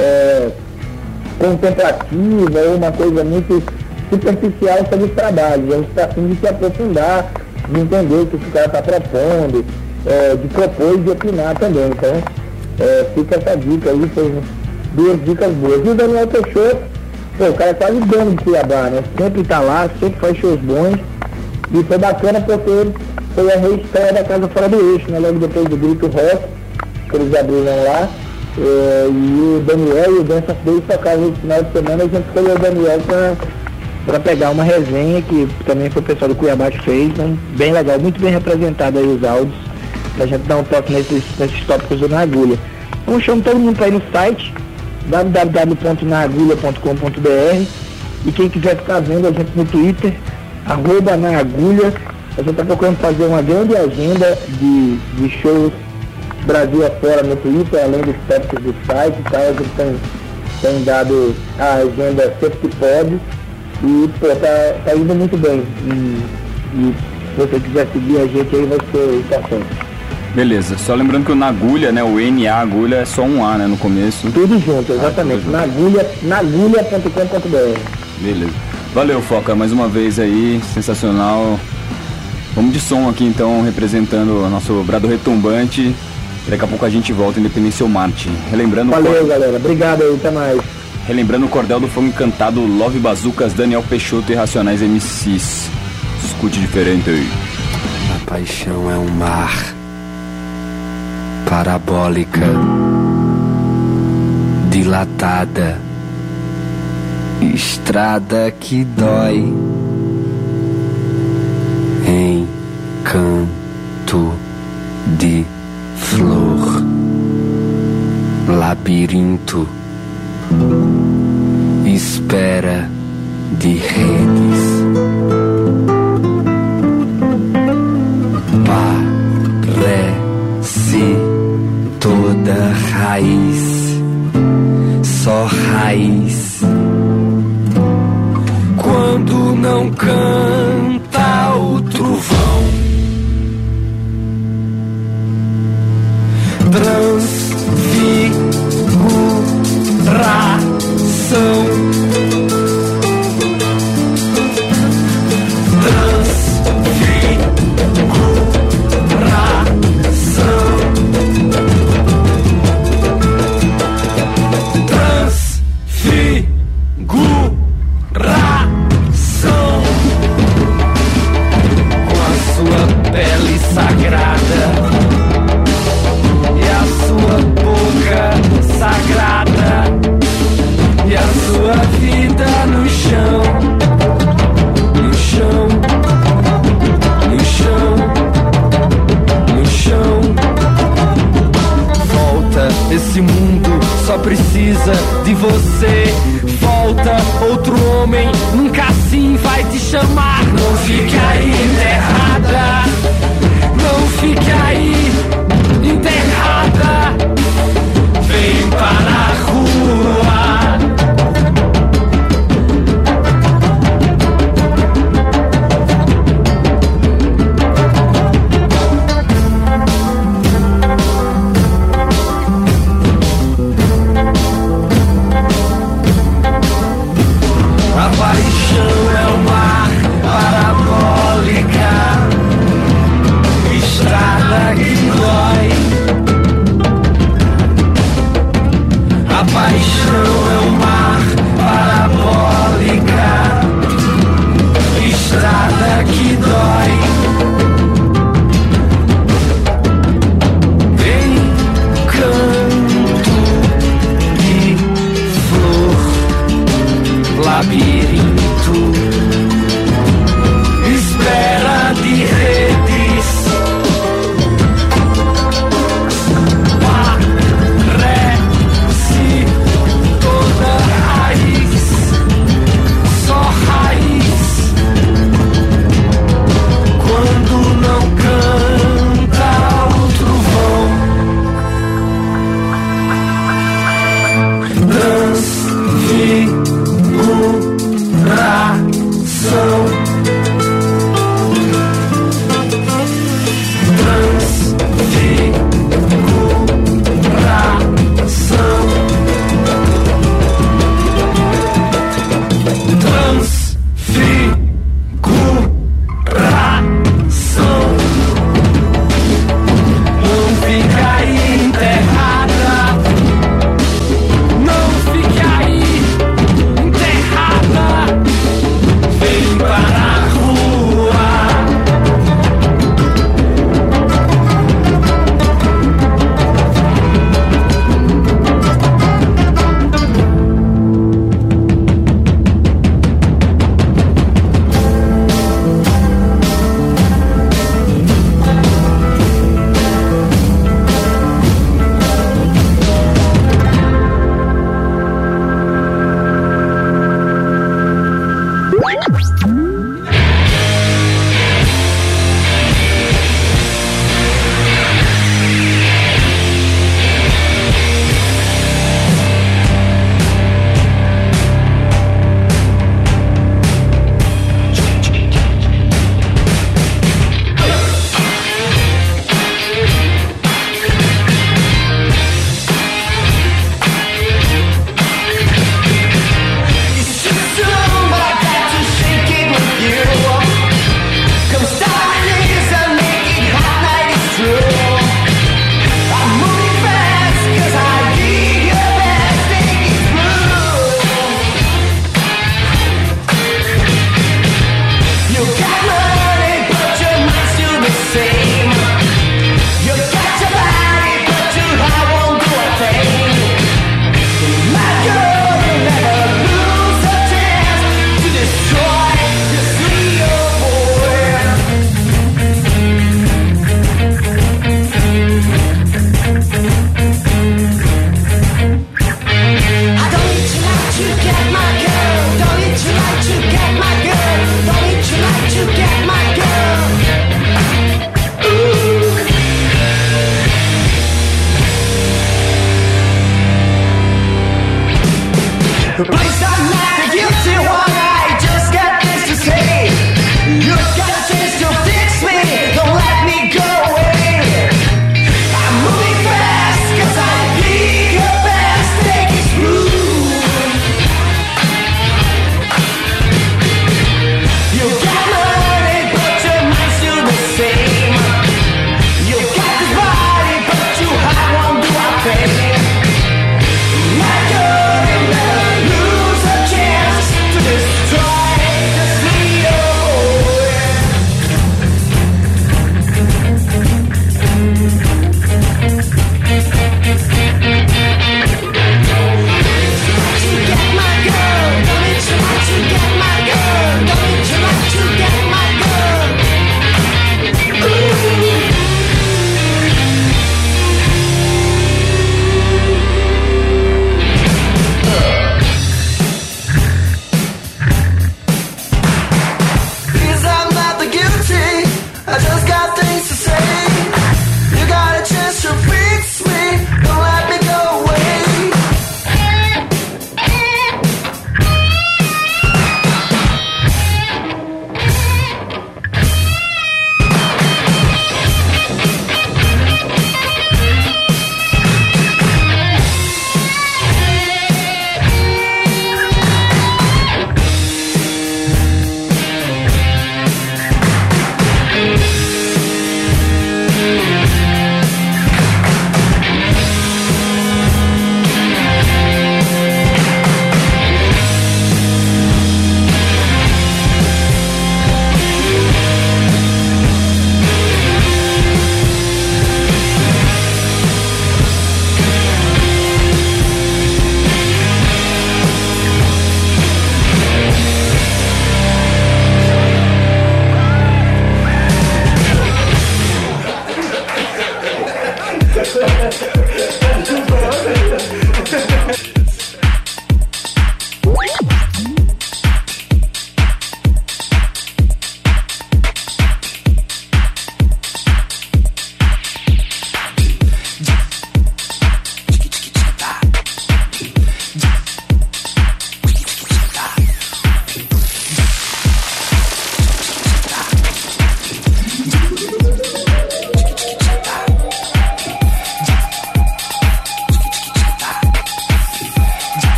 é, contemplativa ou uma coisa muito superficial sobre os trabalhos. A gente está afim de se aprofundar, de entender o que o cara está propondo, é, de propor e de opinar também. Então, é, fica essa dica aí, foi duas dicas boas. E o Daniel Peixoto, pô, o cara é quase dono de Cuiabá, né? Sempre tá lá, sempre faz shows bons. E foi bacana porque foi a reestreia da Casa Fora do Eixo, né? Logo depois do Grito Rock, que eles abriram lá. É, e o Daniel e o Dança Day tocaram no final de semana, a gente escolheu o Daniel pra, pra pegar uma resenha, que também foi o pessoal do Cuiabá que fez, né? Bem legal, muito bem representado aí os áudios, pra gente dar um toque nesses, nesses tópicos do Na Agulha. Então chamo todo mundo pra ir no site w w w ponto na agulha ponto com ponto b r e quem quiser ficar vendo a gente no Twitter, arroba Na Agulha. A gente está procurando fazer uma grande agenda de, de shows Brasil afora no Twitter, além dos tópicos do site e tal. A gente tem, tem dado a agenda sempre que pode e pô, tá, tá indo muito bem. E, e se você quiser seguir a gente aí vai ser importante. Beleza, só lembrando que o Na Agulha, né, o N A Agulha é só um A, né, no começo. Tudo junto, exatamente, ah, na agulha ponto com ponto b r. Beleza, valeu Foca, mais uma vez aí, sensacional. Vamos de som aqui então, representando o nosso brado retumbante. Daqui a pouco a gente volta, Independência ou Marte. Relembrando Valeu cor... galera, obrigado aí, até mais. Relembrando o cordel do fogo encantado, Love Bazucas, Daniel Peixoto e Racionais M Cs. Escute diferente aí. A paixão é um mar parabólica, dilatada, estrada que dói, encanto de flor, labirinto, espera de redes, parece toda raiz, só raiz. Quando não canta o trovão, transfiguração, precisa de você. Volta, outro homem nunca assim vai te chamar. Não fique aí enterrada, não fique aí enterrada. Vem para a rua. dói. Encanto de flor, labirinto, espera de redes, parece toda raiz, só raiz.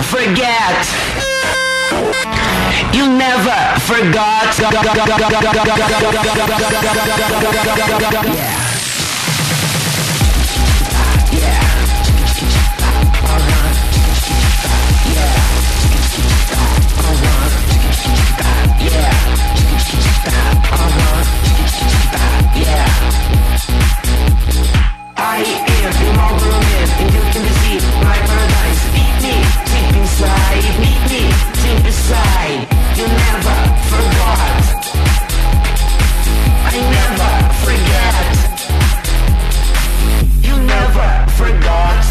forget. You never forgot. Yeah. I am your marble man, and you can receive my paradise. Meet me, deep inside. Meet me, deep inside. You never forgot. I never forget. You never forgot.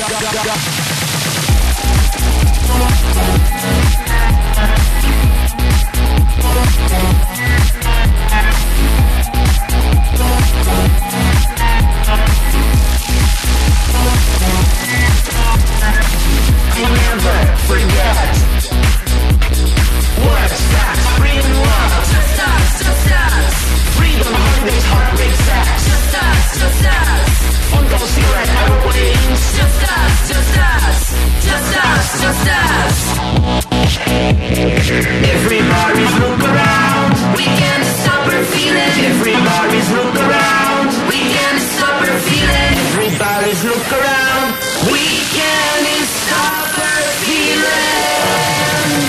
I never forget. What's that? Freedom love. Just us, just us. Freedom, holidays, heartbreak, sex. Just us, just us. On those cigarette airplanes. Just us, just us. Just us, just us. Everybody's look around. We can't stop our feeling. Everybody's look around. We can't stop our feeling. Everybody's look around. We can't stop our feeling.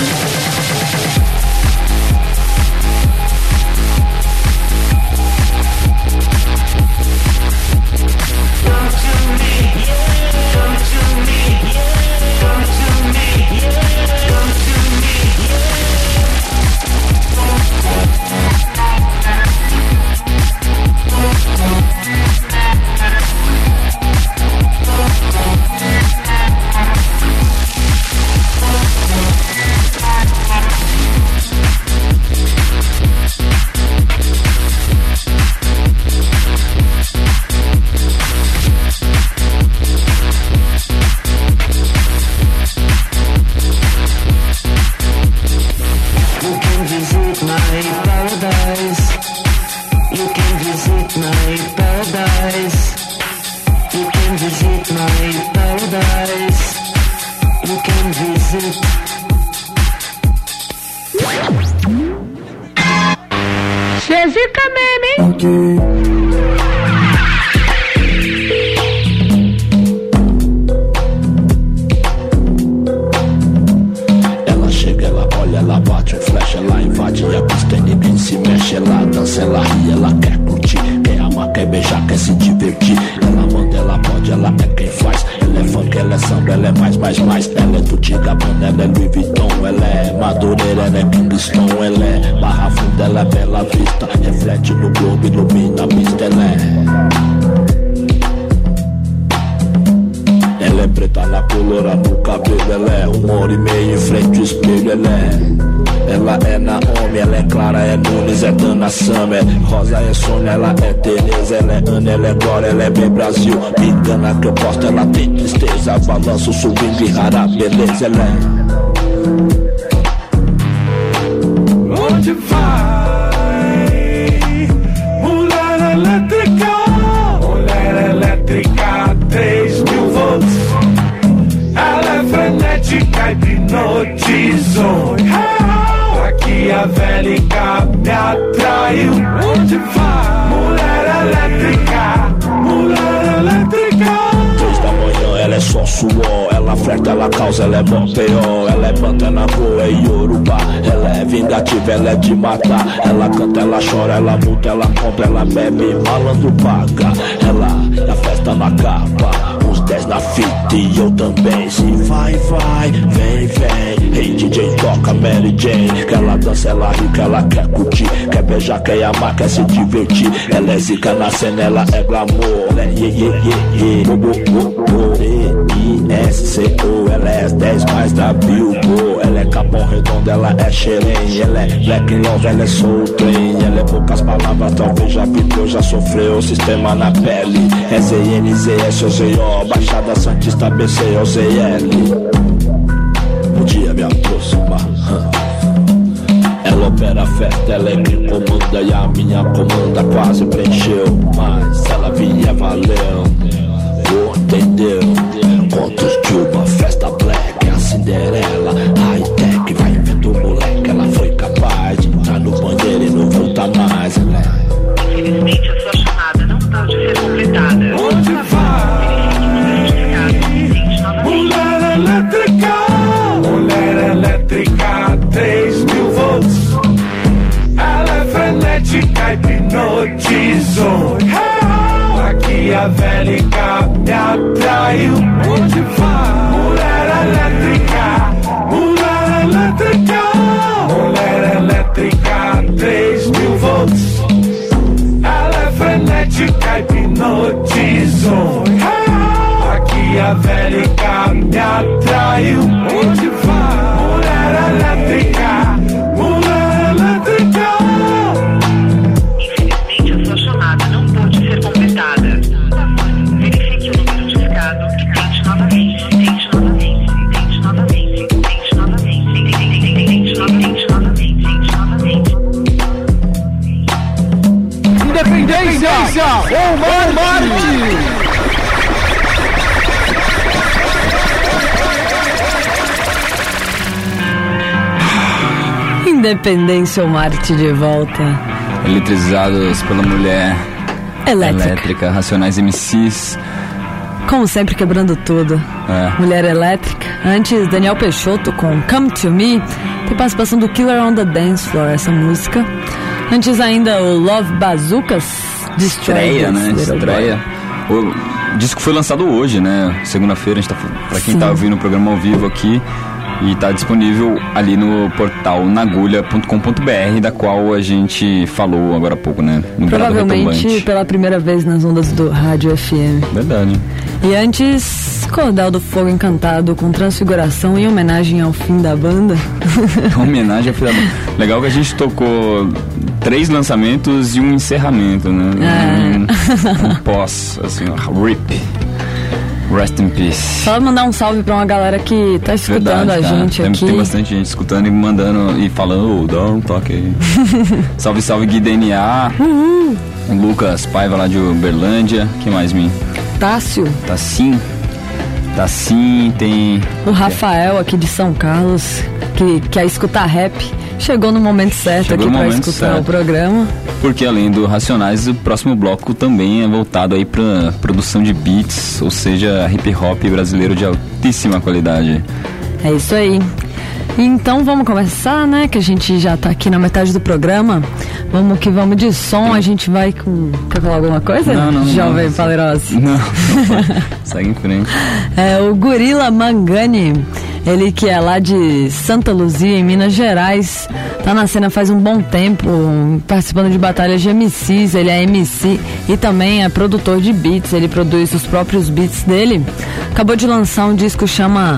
Come to me, come to me, come to me, come to me. Ela chega, ela olha, ela bate um flash, ela invade a pista e ninguém se mexe. Ela dança, ela ri, ela quer curtir, quer amar, quer beijar, quer se divertir. Ela manda, ela pode, ela é quem faz. Ela é funk, ela é samba, ela é mais, mais, mais. Ela é Tutti Gabbana, ela é Louis Vuitton. Ela é Madureira, ela é Kingston. Ela é Barra Funda, ela é Bela Vista. Reflete no globo, ilumina a pista. Ela é... Ela é preta na colora no cabelo. Ela é uma hora e meia em frente ao espelho. Ela é... Ela é Naomi, ela é Clara, é Nunes, é Dana Summer. Rosa é Sônia, ela é Tereza. Ela é Ana, ela é Glória, ela é bem Brasil. Me engana que eu posto, ela tem tristeza. Balanço, swing, rara, beleza. Ela é... Onde vai? Mulher elétrica, mulher elétrica, três mil volts. Ela é frenética, hipnotizou. Maquiavélica, me atraiu. Onde vai? Mulher elétrica, mulher elétrica. Três da manhã, ela é só suor. Ela flerta, ela causa, ela é bom peor. Ela é Pantana Boa, é Yorubá. Ela é vingativa, ela é de matar. Ela canta, ela chora, ela multa, ela compra, ela bebe, malandro paga. Ela é a festa na capa, uns dez na fita e eu também. Se vai, vai, vem, vem. Hey D J, toca Mary Jane. Que ela dança, ela ri, que ela quer curtir, quer beijar, quer amar, quer se divertir. Ela é zica na cena, ela é glamour. Ela é ye, ye, ye, ye. Bo, bo, bo, bo. D I S C O. Ela é as dez mais da Billboard. Ela é Capão Redondo, ela é xerém. Ela é Black Love, ela é Soul Train. Ela é poucas palavras, talvez já viveu, já sofreu. Sistema na pele. É Z N Z S O Z O. Baixada Santista B C O Z L. Podia me aproximar. Ela opera a festa, ela é quem comanda. E a minha comanda quase preencheu. Mas ela vinha valeu. Oh, entendeu? Contos de uma festa black, é assim Cinderela. High-tech, vai vendo moleque, ela foi capaz de entrar no banheiro e não voltar mais. Ela é... Infelizmente a sua chamada não pode ser completada. Onde vai? Mulher elétrica, mulher elétrica, três mil volts. Ela é frenética, hipnotizou. Maquiavélica, me atraiu. Onde vai? Mulher elétrica, mulher elétrica, mulher elétrica, três mil volts. Ela é frenética, hipnotizou. Maquiavélica, me atraiu. Onde vai? Mulher elétrica, mulher elétrica. Infelizmente a sua chamada não pode ser completada. Verifique o número discado e tente novamente. Tente novamente. Tente novamente. Tente novamente. Tente novamente. Tente novamente. Tente novamente. Independência ou Marte! Independência ou Marte de volta. Eletrizados pela mulher Elétrica. elétrica, Racionais M Cs. Como sempre, quebrando tudo. É. Mulher elétrica. Antes, Daniel Peixoto com Come To Me. Tem participação do Killer on the Dance Floor, essa música. Antes ainda, o Love Bazookas. Estreia, né? Estreia. O disco foi lançado hoje, né? Segunda-feira, a gente tá, pra quem Sim. tá ouvindo o programa ao vivo aqui. E tá disponível ali no portal nagulha ponto com ponto b r, da qual a gente falou agora há pouco, né? No Provavelmente pela primeira vez nas ondas do Rádio F M. Verdade. E antes, Cordel do Fogo Encantado com Transfiguração em homenagem ao fim da banda. Homenagem ao fim da banda. Legal que a gente tocou três lançamentos e um encerramento, né? É. Um, um pós, assim, um rip. Rest in peace. Só mandar um salve pra uma galera que tá escutando Verdade, a tá. gente tem, aqui. Tem bastante gente escutando e mandando e falando, oh, dá um toque aí. Salve, salve Gui D N A. Uhum. Lucas Paiva lá de Uberlândia. Quem mais, mim? Tássio. Tá sim. Tá sim, tem... O Rafael aqui de São Carlos, que quer escutar rap. Chegou no momento certo Chegou aqui no pra momento escutar certo. o programa. Porque além do Racionais, o próximo bloco também é voltado aí pra produção de beats, ou seja, hip hop brasileiro de altíssima qualidade. É isso aí. Então vamos começar, né? Que a gente já tá aqui na metade do programa. Vamos que vamos de som, a gente vai com... Quer falar alguma coisa? Não, não, Jovem não. Palerose. Não, não segue em frente. É o Gorila Mangani, ele que é lá de Santa Luzia, em Minas Gerais, tá na cena faz um bom tempo, participando de batalhas de M Cs, ele é M C e também é produtor de beats, ele produz os próprios beats dele. Acabou de lançar um disco que chama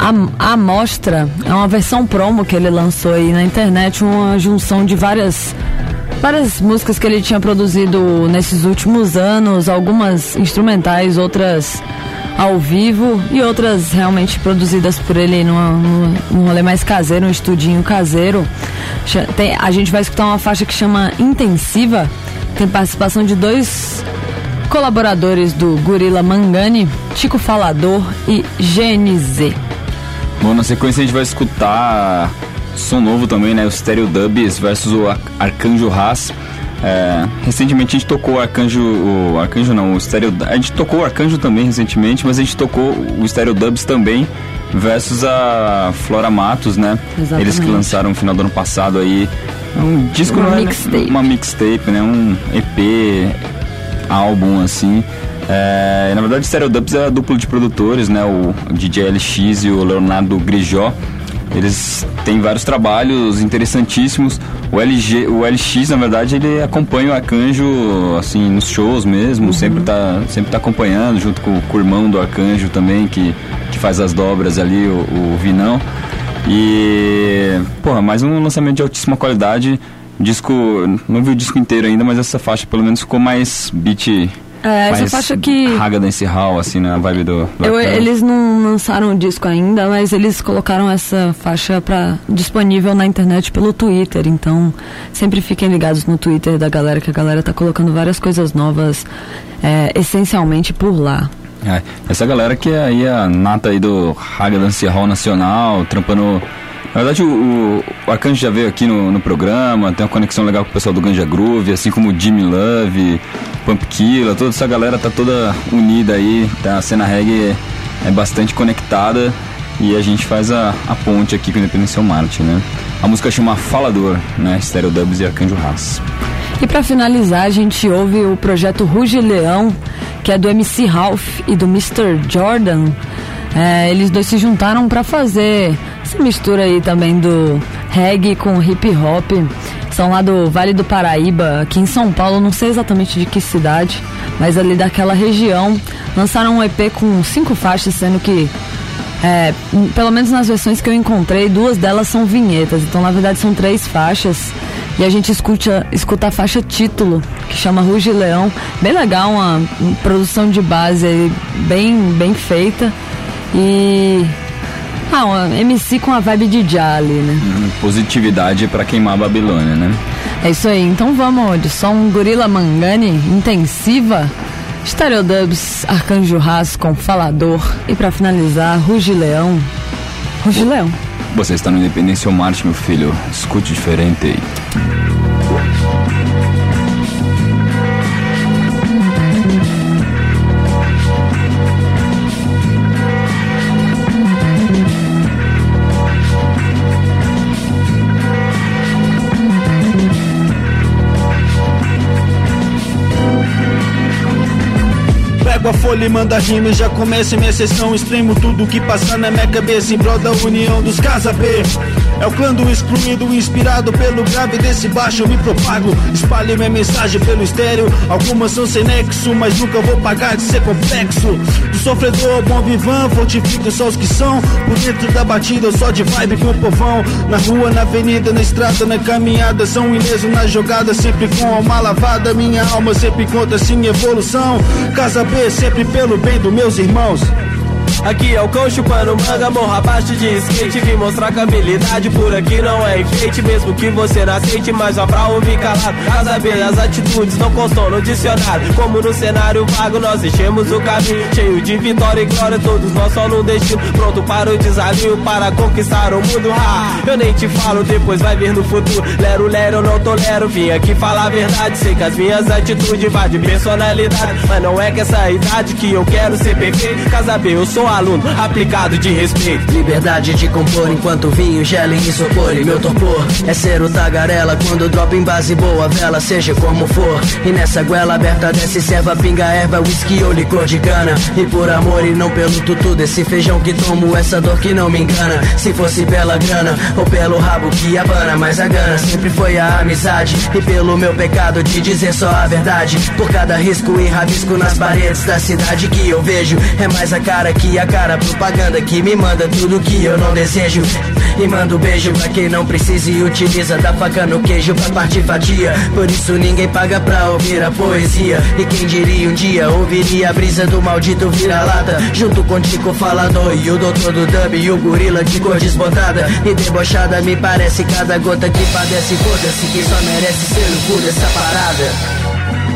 A Amostra, é uma versão promo que ele lançou aí na internet, uma junção de várias... várias músicas que ele tinha produzido nesses últimos anos, algumas instrumentais, outras ao vivo e outras realmente produzidas por ele num, num rolê mais caseiro, um estudinho caseiro. Tem, a gente vai escutar uma faixa que chama Intensiva, tem participação de dois colaboradores do Gorila Mangani, Chico Falador e G N Z. Bom, na sequência a gente vai escutar som novo também, né? O Stereo Dubs versus o Ar- Arcanjo Haas. É, recentemente a gente tocou o Arcanjo, o Arcanjo não, o Stereo, a gente tocou o Arcanjo também recentemente, mas a gente tocou o Stereo Dubs também versus a Flora Matos, né? Exatamente. Eles que lançaram no final do ano passado aí um disco, Uma não é, mixtape. uma mixtape, né? Um E P, álbum assim. É, na verdade, o Stereo Dubs é a dupla de produtores, né? O D J L X e o Leonardo Grijó. Eles têm vários trabalhos interessantíssimos. O L G, o L X, na verdade, ele acompanha o Arcanjo, assim, nos shows mesmo, uhum. sempre tá, sempre tá acompanhando, junto com, com o irmão do Arcanjo também, que, que faz as dobras ali, o, o Vinão. E, porra, mais um lançamento de altíssima qualidade. Disco, não vi o disco inteiro ainda, mas essa faixa pelo menos ficou mais beat... É, essa faixa que... Raga Dance Hall, assim, né? A vibe do... do Eu, eles não lançaram o disco ainda, mas eles colocaram essa faixa pra, disponível na internet pelo Twitter. Então, sempre fiquem ligados no Twitter da galera, que a galera tá colocando várias coisas novas, é, essencialmente por lá. É, essa galera que é aí a nata aí do Raga Dance Hall Nacional, trampando... Na verdade, o, o Arcanjo já veio aqui no, no programa, tem uma conexão legal com o pessoal do Ganja Groove, assim como o Jimmy Love, Pump Killa, toda essa galera tá toda unida aí, tá? A cena reggae é, é bastante conectada e a gente faz a, a ponte aqui com o Independência Marte, né? A música chama Falador, né? Stereo Dubs e Arcanjo Haas. E pra finalizar, a gente ouve o projeto Ruge Leão, que é do M C Ralph e do mister Jordan. É, eles dois se juntaram pra fazer essa mistura aí também do reggae com hip hop. São lá do Vale do Paraíba, aqui em São Paulo, não sei exatamente de que cidade, mas ali daquela região. Lançaram um E P com cinco faixas, sendo que, é, pelo menos nas versões que eu encontrei, duas delas são vinhetas. Então, na verdade, são três faixas. E a gente escuta, escuta a faixa título, que chama Ruge Leão. Bem legal, uma, uma produção de base aí, bem, bem feita. E... Ah, uma M C com a vibe de Jali, né? Hum, positividade pra queimar a Babilônia, né? É isso aí, então vamos de som Gorila Mangani, Intensiva, Stereo Dubs, Arcanjo Haas com Falador. E pra finalizar, Ruge Leão. Ruge Leão. Você está no Independência Marte, meu filho. Escute diferente aí. A folha e manda rima e já começa minha sessão. Extremo tudo que passa na minha cabeça em prol da união dos Casa B. É o clã do excluído, inspirado pelo grave desse baixo eu me propago. Espalho minha mensagem pelo estéreo. Algumas são sem nexo, mas nunca vou pagar de ser complexo. Do sofredor, bom vivan, fortifico só os que são. Por dentro da batida, eu só de vibe com o povão. Na rua, na avenida, na estrada, na caminhada, são ileso na jogada, sempre com alma lavada. Minha alma sempre conta sim evolução. Casa B, sempre pelo bem dos meus irmãos. Aqui é o cão chupando manga, morra abaixo de skate. Vim mostrar que a habilidade por aqui não é enfeite. Mesmo que você não aceite, mas só pra ouvir calado. Casa B, as atitudes não constam no dicionário. Como no cenário vago, nós enchemos o caminho. Cheio de vitória e glória, todos nós só no destino. Pronto para o desafio, para conquistar o mundo. Ah, eu nem te falo, depois vai ver no futuro. Lero, lero, eu não tolero. Vim aqui falar a verdade, sei que as minhas atitudes invadem personalidade. Mas não é que essa idade que eu quero ser perfeito. Casa B, eu sou aluno aplicado de respeito. Liberdade de compor enquanto vinho gela em isopor. E meu torpor é ser o tagarela quando dropa em base boa vela, seja como for. E nessa goela aberta desce serva, pinga, erva, whisky ou licor de cana. E por amor e não pelo tutu desse feijão que tomo, essa dor que não me engana. Se fosse pela grana ou pelo rabo que abana, mas a gana sempre foi a amizade. E pelo meu pecado de dizer só a verdade. Por cada risco e rabisco nas paredes da cidade que eu vejo, é mais a cara que a cara, propaganda que me manda tudo que eu não desejo. E manda um beijo pra quem não precisa e utiliza da faca no queijo pra partir fatia. Por isso ninguém paga pra ouvir a poesia. E quem diria um dia ouviria a brisa do maldito vira-lata, junto com Tico Falador e o doutor do dub e o gorila de cor desbotada e debochada. Me parece cada gota que padece, foda-se que só merece ser o cu dessa parada.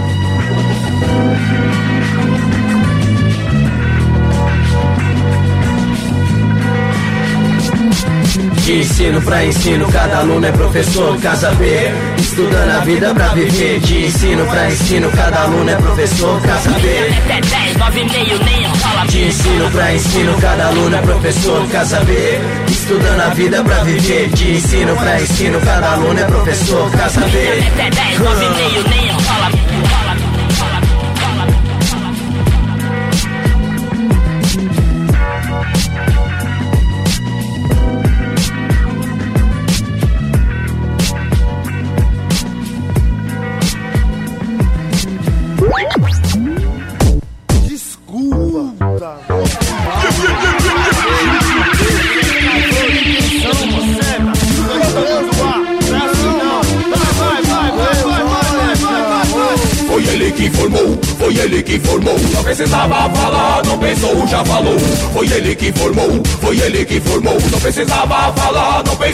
De ensino pra ensino, cada aluno é professor. Casa B, estudando a vida pra viver. De ensino pra ensino, cada aluno é professor. Casa B, de ensino pra ensino, cada aluno é professor. Casa B, estudando a vida pra viver. De ensino pra ensino, cada aluno é professor. Casa B. Foi ele que informou, não precisava falar, não pensou, já falou. Foi ele que informou, foi ele que informou, não precisava falar, não pensou,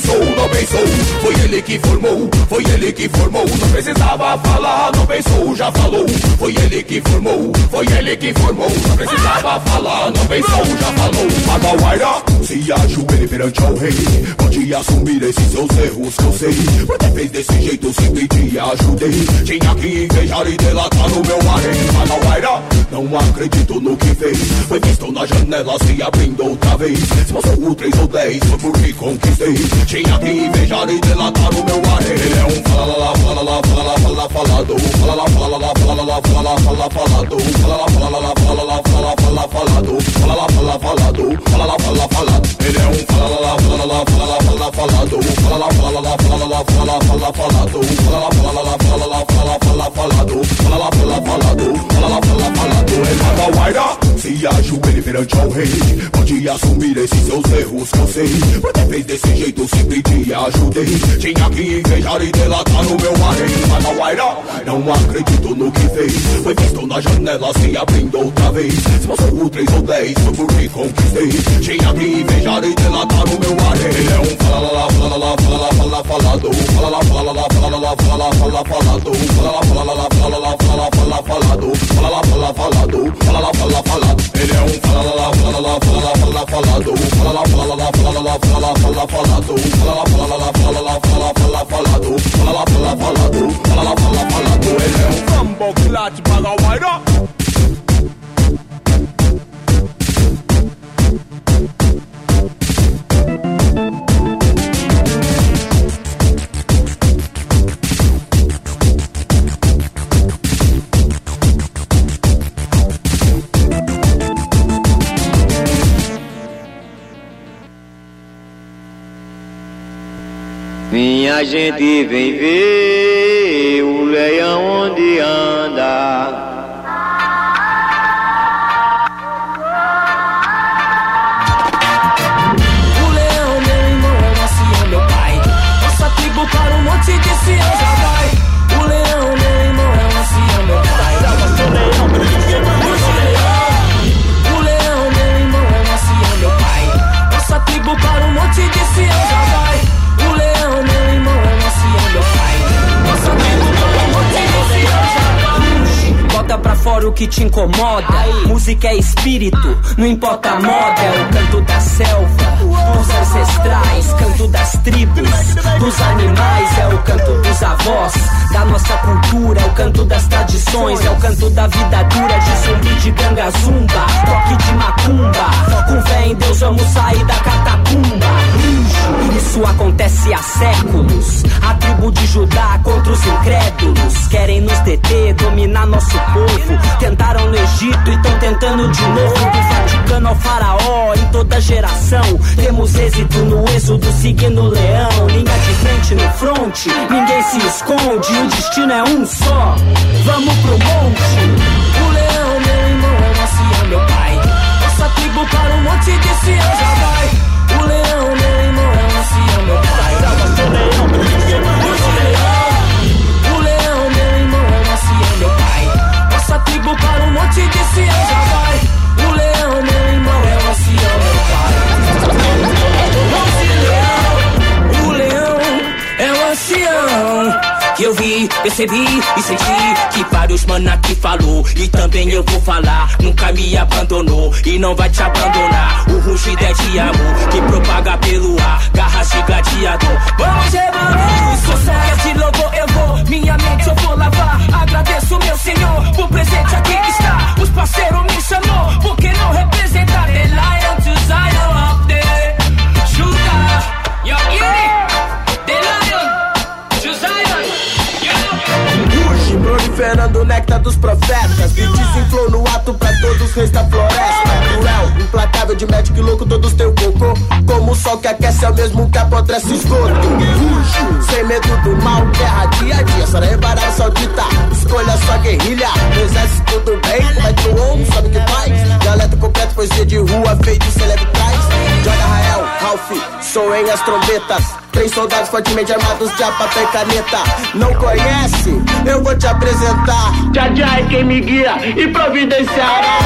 não pensou. Foi ele que formou, foi ele que formou. Não precisava falar, não pensou, já falou. Foi ele que formou, foi ele que formou. Não precisava falar, não pensou, já falou. Manauaira, se ajoelhe perante ao rei. Pode assumir esses seus erros que eu sei. Porque fez desse jeito, sempre te ajudei. Tinha que invejar e delatar no meu harém. Manauaira, não acredito no que fez. Foi visto na janela se abrindo outra vez. Se passou o três ou dez, foi porque conquistei. Tinha que invejar e delatar no meu harém. Ele é um falalala, falalala, falalala, falador. Falalala, falalala, falalala, falalala, falador. Falalala, falalala, falalala, falalala, falador. Falalala, falalala, falador. Falalala, falalala, falador. Ele é um falalala, falalala, falalala, falador. Falalala, falalala, falalala, falalala, falador. Falalala, falalala, falalala, falalala, falador. Falalala, falalala, falador. Falalala, falalala, falador. Ele manda o aira, se ajoelhe perante ao rei. Pode assumir esses seus erros que eu sei. Porque fez desse jeito, sempre te ajudei. Tinha que invejar e delatar no meu harém. Manda o aira, não acredito no que fez. Foi visto na janela se abrindo outra vez. Se passou o três ou dez, foi porque conquistei. Tinha que invejar e delatar no meu harém. Ele é um falalala, falalala, falalala, falador. Falalala, falalala, falalala, falalala, falador. Falalala, falalala, falalala, falalala, falador. Falalala, falalala, falador. Falalala, falalala, falador. Ele é um falalala, falalala, falalala, falador. Falalala, falalala, falalala, falalala, falador. Falalala, falalala, falalala, falalala, falador. Falalala, falalala, falador. Falalala, falalala, falador. Ele é um Rambo Clat Manauaira. Minha gente vem ver o leão onde anda. O leão, meu irmão, é o ancião, meu pai. Nossa tribo para um monte de cião já vai. O leão, meu irmão, é o ancião, meu pai. O leão, meu irmão, é o ancião, meu pai. Nossa tribo para um monte de cião já vai. O leão, meu irmão, é o ancião, meu pai. Nossa tribo para um monte de cião já vai. Bota pra fora o que te incomoda. Música é espírito, não importa a moda. É o canto da selva, dos ancestrais, canto das tribos, dos animais. É o canto dos avós, da nossa cultura. É o canto das tradições, é o canto da vida dura. De zumbi, de ganga, zumba, toque de macumba. Com fé em Deus vamos sair da catacumba. Isso acontece há séculos. A tribo de Judá contra os incrédulos. Querem nos deter, dominar nosso povo. Tentaram no Egito e tão tentando de novo. Do Vaticano ao faraó, em toda geração temos êxito no êxodo, seguindo o leão. Linha de frente no fronte, ninguém se esconde. O destino é um só, vamos pro monte. O leão, meu irmão, é o ancião, meu pai. Nossa tribo para um monte de cião já vai. O leão, meu irmão, é o ancião, meu pai. O leão, meu irmão, é o ancião, meu pai. Nossa tribo para um monte de cião já vai. O leão, meu irmão, é o ancião, meu pai. O leão é o ancião. Que eu vi, percebi e senti que vários mana que falou. E também eu vou falar, nunca me abandonou e não vai te abandonar. O rugido é de amor que propaga pelo ar, garras de gladiador. Vamos evoluir, sucesso de louvor eu vou, minha mente eu vou lavar. Agradeço meu Senhor, por presente aqui está. Os parceiros me chamou, porque não representar The Lion to Zion up there. Judah, yo, yeah, The Lion to Zion. Ruge, proliferando o néctar dos profetas. Beats em flow no ato pra todos os reis da floresta. Cruel, implacável de médico e louco, todos teu cocô. Como o sol que aquece é o mesmo que apodrece o esgoto. Ruge, sem medo do mal, guerra dia a dia. Só reparar o saudita, escolha sua guerrilha. No exército tudo bem, como é que o homem sabe o que faz? Dialeto completo, poesia de rua, feito celebre traz. Jordan Rael, Ralph, soem as trombetas. Três soldados fortemente armados de papel e caneta. Não conhece? Eu vou te apresentar. Jajá é quem me guia e providenciará.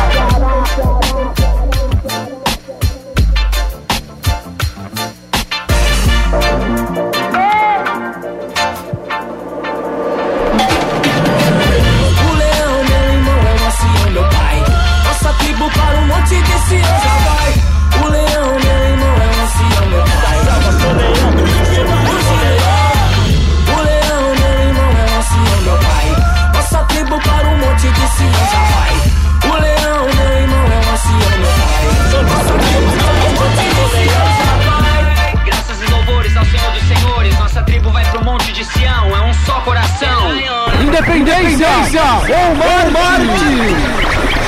Independência ou Marte.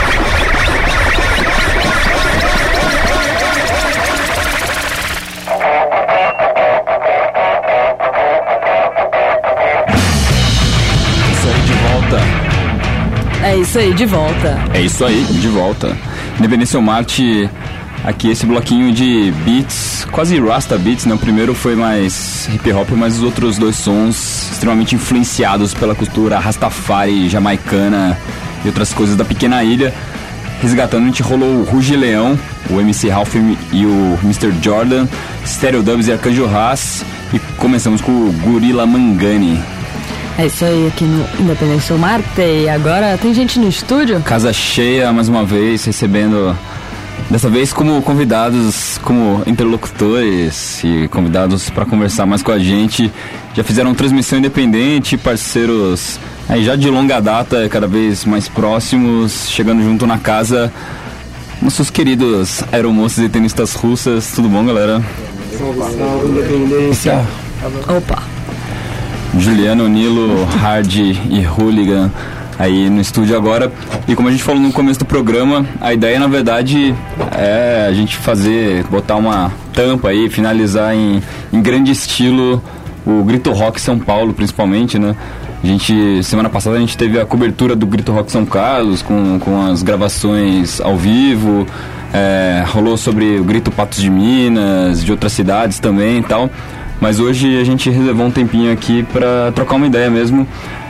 É isso aí, de volta. É isso aí, de volta. Independência ou Marte, aqui esse bloquinho de beats, quase Rasta beats, né? O primeiro foi mais hip hop, mas os outros dois sons extremamente influenciados pela cultura Rastafari, jamaicana e outras coisas da pequena ilha. Resgatando, a gente rolou o Ruge Leão, o M C Ralph e o mister Jordan, Stereo Dubs e Arcanjo Haas, e começamos com o Gorila Mangani. É isso aí, aqui no Independência ou Marte. E agora tem gente no estúdio? Casa cheia, mais uma vez, recebendo, dessa vez como convidados, como interlocutores e convidados para conversar mais com a gente. Já fizeram transmissão independente, parceiros aí já de longa data, cada vez mais próximos, chegando junto na casa. Nossos queridos aeromoças e tenistas russas. Tudo bom, galera? Salve, Independência. Opa. Juliano, Nilo, Hard e Hooligan aí no estúdio agora. E como a gente falou no começo do programa, a ideia na verdade é a gente fazer, botar uma tampa aí, finalizar em, em grande estilo o Grito Rock São Paulo, principalmente, né? A gente, semana passada a gente teve a cobertura do Grito Rock São Carlos com, com as gravações ao vivo, é, rolou sobre o Grito Patos de Minas, de outras cidades também e tal. Mas hoje a gente reservou um tempinho aqui para trocar uma ideia mesmo,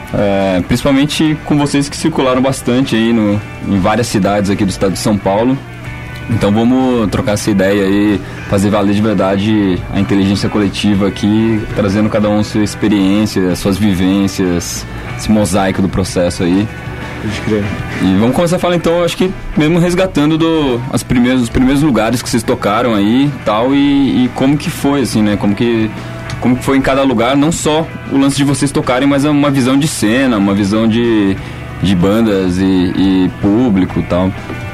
é, principalmente com vocês que circularam bastante aí no, em várias cidades aqui do estado de São Paulo. Então vamos trocar essa ideia aí, fazer valer de verdade a inteligência coletiva aqui, trazendo cada um sua experiência, suas vivências, esse mosaico do processo aí. Pode crer. E vamos começar a falar então, acho que mesmo resgatando do, as primeiras, os primeiros lugares que vocês tocaram aí tal, e, e como que foi, assim, né? Como que, como que foi em cada lugar, não só o lance de vocês tocarem, mas uma visão de cena, uma visão de, de bandas e, e público e tal.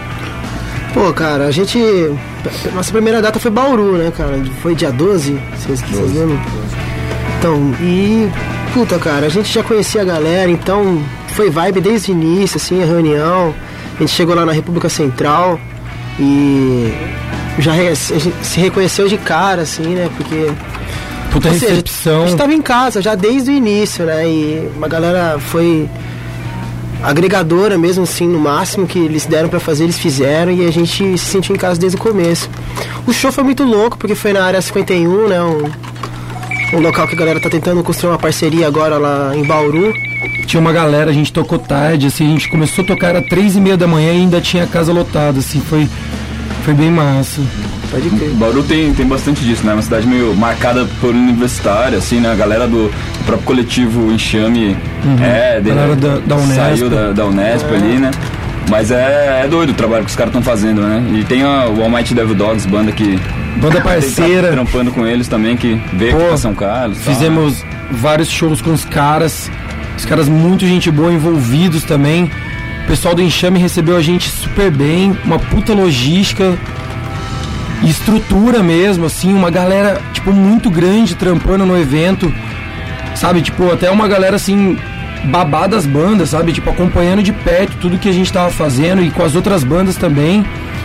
Pô, cara, a gente... Nossa primeira data foi Bauru, né, cara? Foi dia doze, vocês, vocês lembram? Então, e... Puta, cara, a gente já conhecia a galera, então... Foi vibe desde o início, assim, a reunião. A gente chegou lá na República Central e já re, a gente se reconheceu de cara, assim, né? Porque... Puta recepção. A gente tava em casa já desde o início, né? E uma galera foi agregadora mesmo, assim, no máximo que eles deram pra fazer, eles fizeram. E a gente se sentiu em casa desde o começo. O show foi muito louco, porque foi na área cinquenta e um, né? Um, um local que a galera tá tentando construir uma parceria agora lá em Bauru. Tinha uma galera, a gente tocou tarde, assim, a gente começou a tocar, era três e meia da manhã e ainda tinha a casa lotada, assim, foi, foi bem massa. Pode crer. Bauru tem, tem bastante disso, né? Uma cidade meio marcada por universitária, assim, né? A galera do, do próprio coletivo Enxame, uhum. é, de, galera da, da Unesp. Saiu da, da Unesp é. ali, né? Mas é, é doido o trabalho que os caras estão fazendo, né? E tem a, o Almighty Devil Dogs, banda que... Banda parceira. Tá trampando com eles também, que veio aqui pra São Carlos. Fizemos tá, vários shows com os caras... Os caras muito gente boa, envolvidos também. O pessoal do Enxame recebeu a gente super bem. Uma puta logística e estrutura mesmo, assim. Uma galera, tipo, muito grande trampando no evento. Sabe, tipo, até uma galera, assim, babá das bandas, sabe? Tipo, acompanhando de perto tudo que a gente tava fazendo e com as outras bandas também.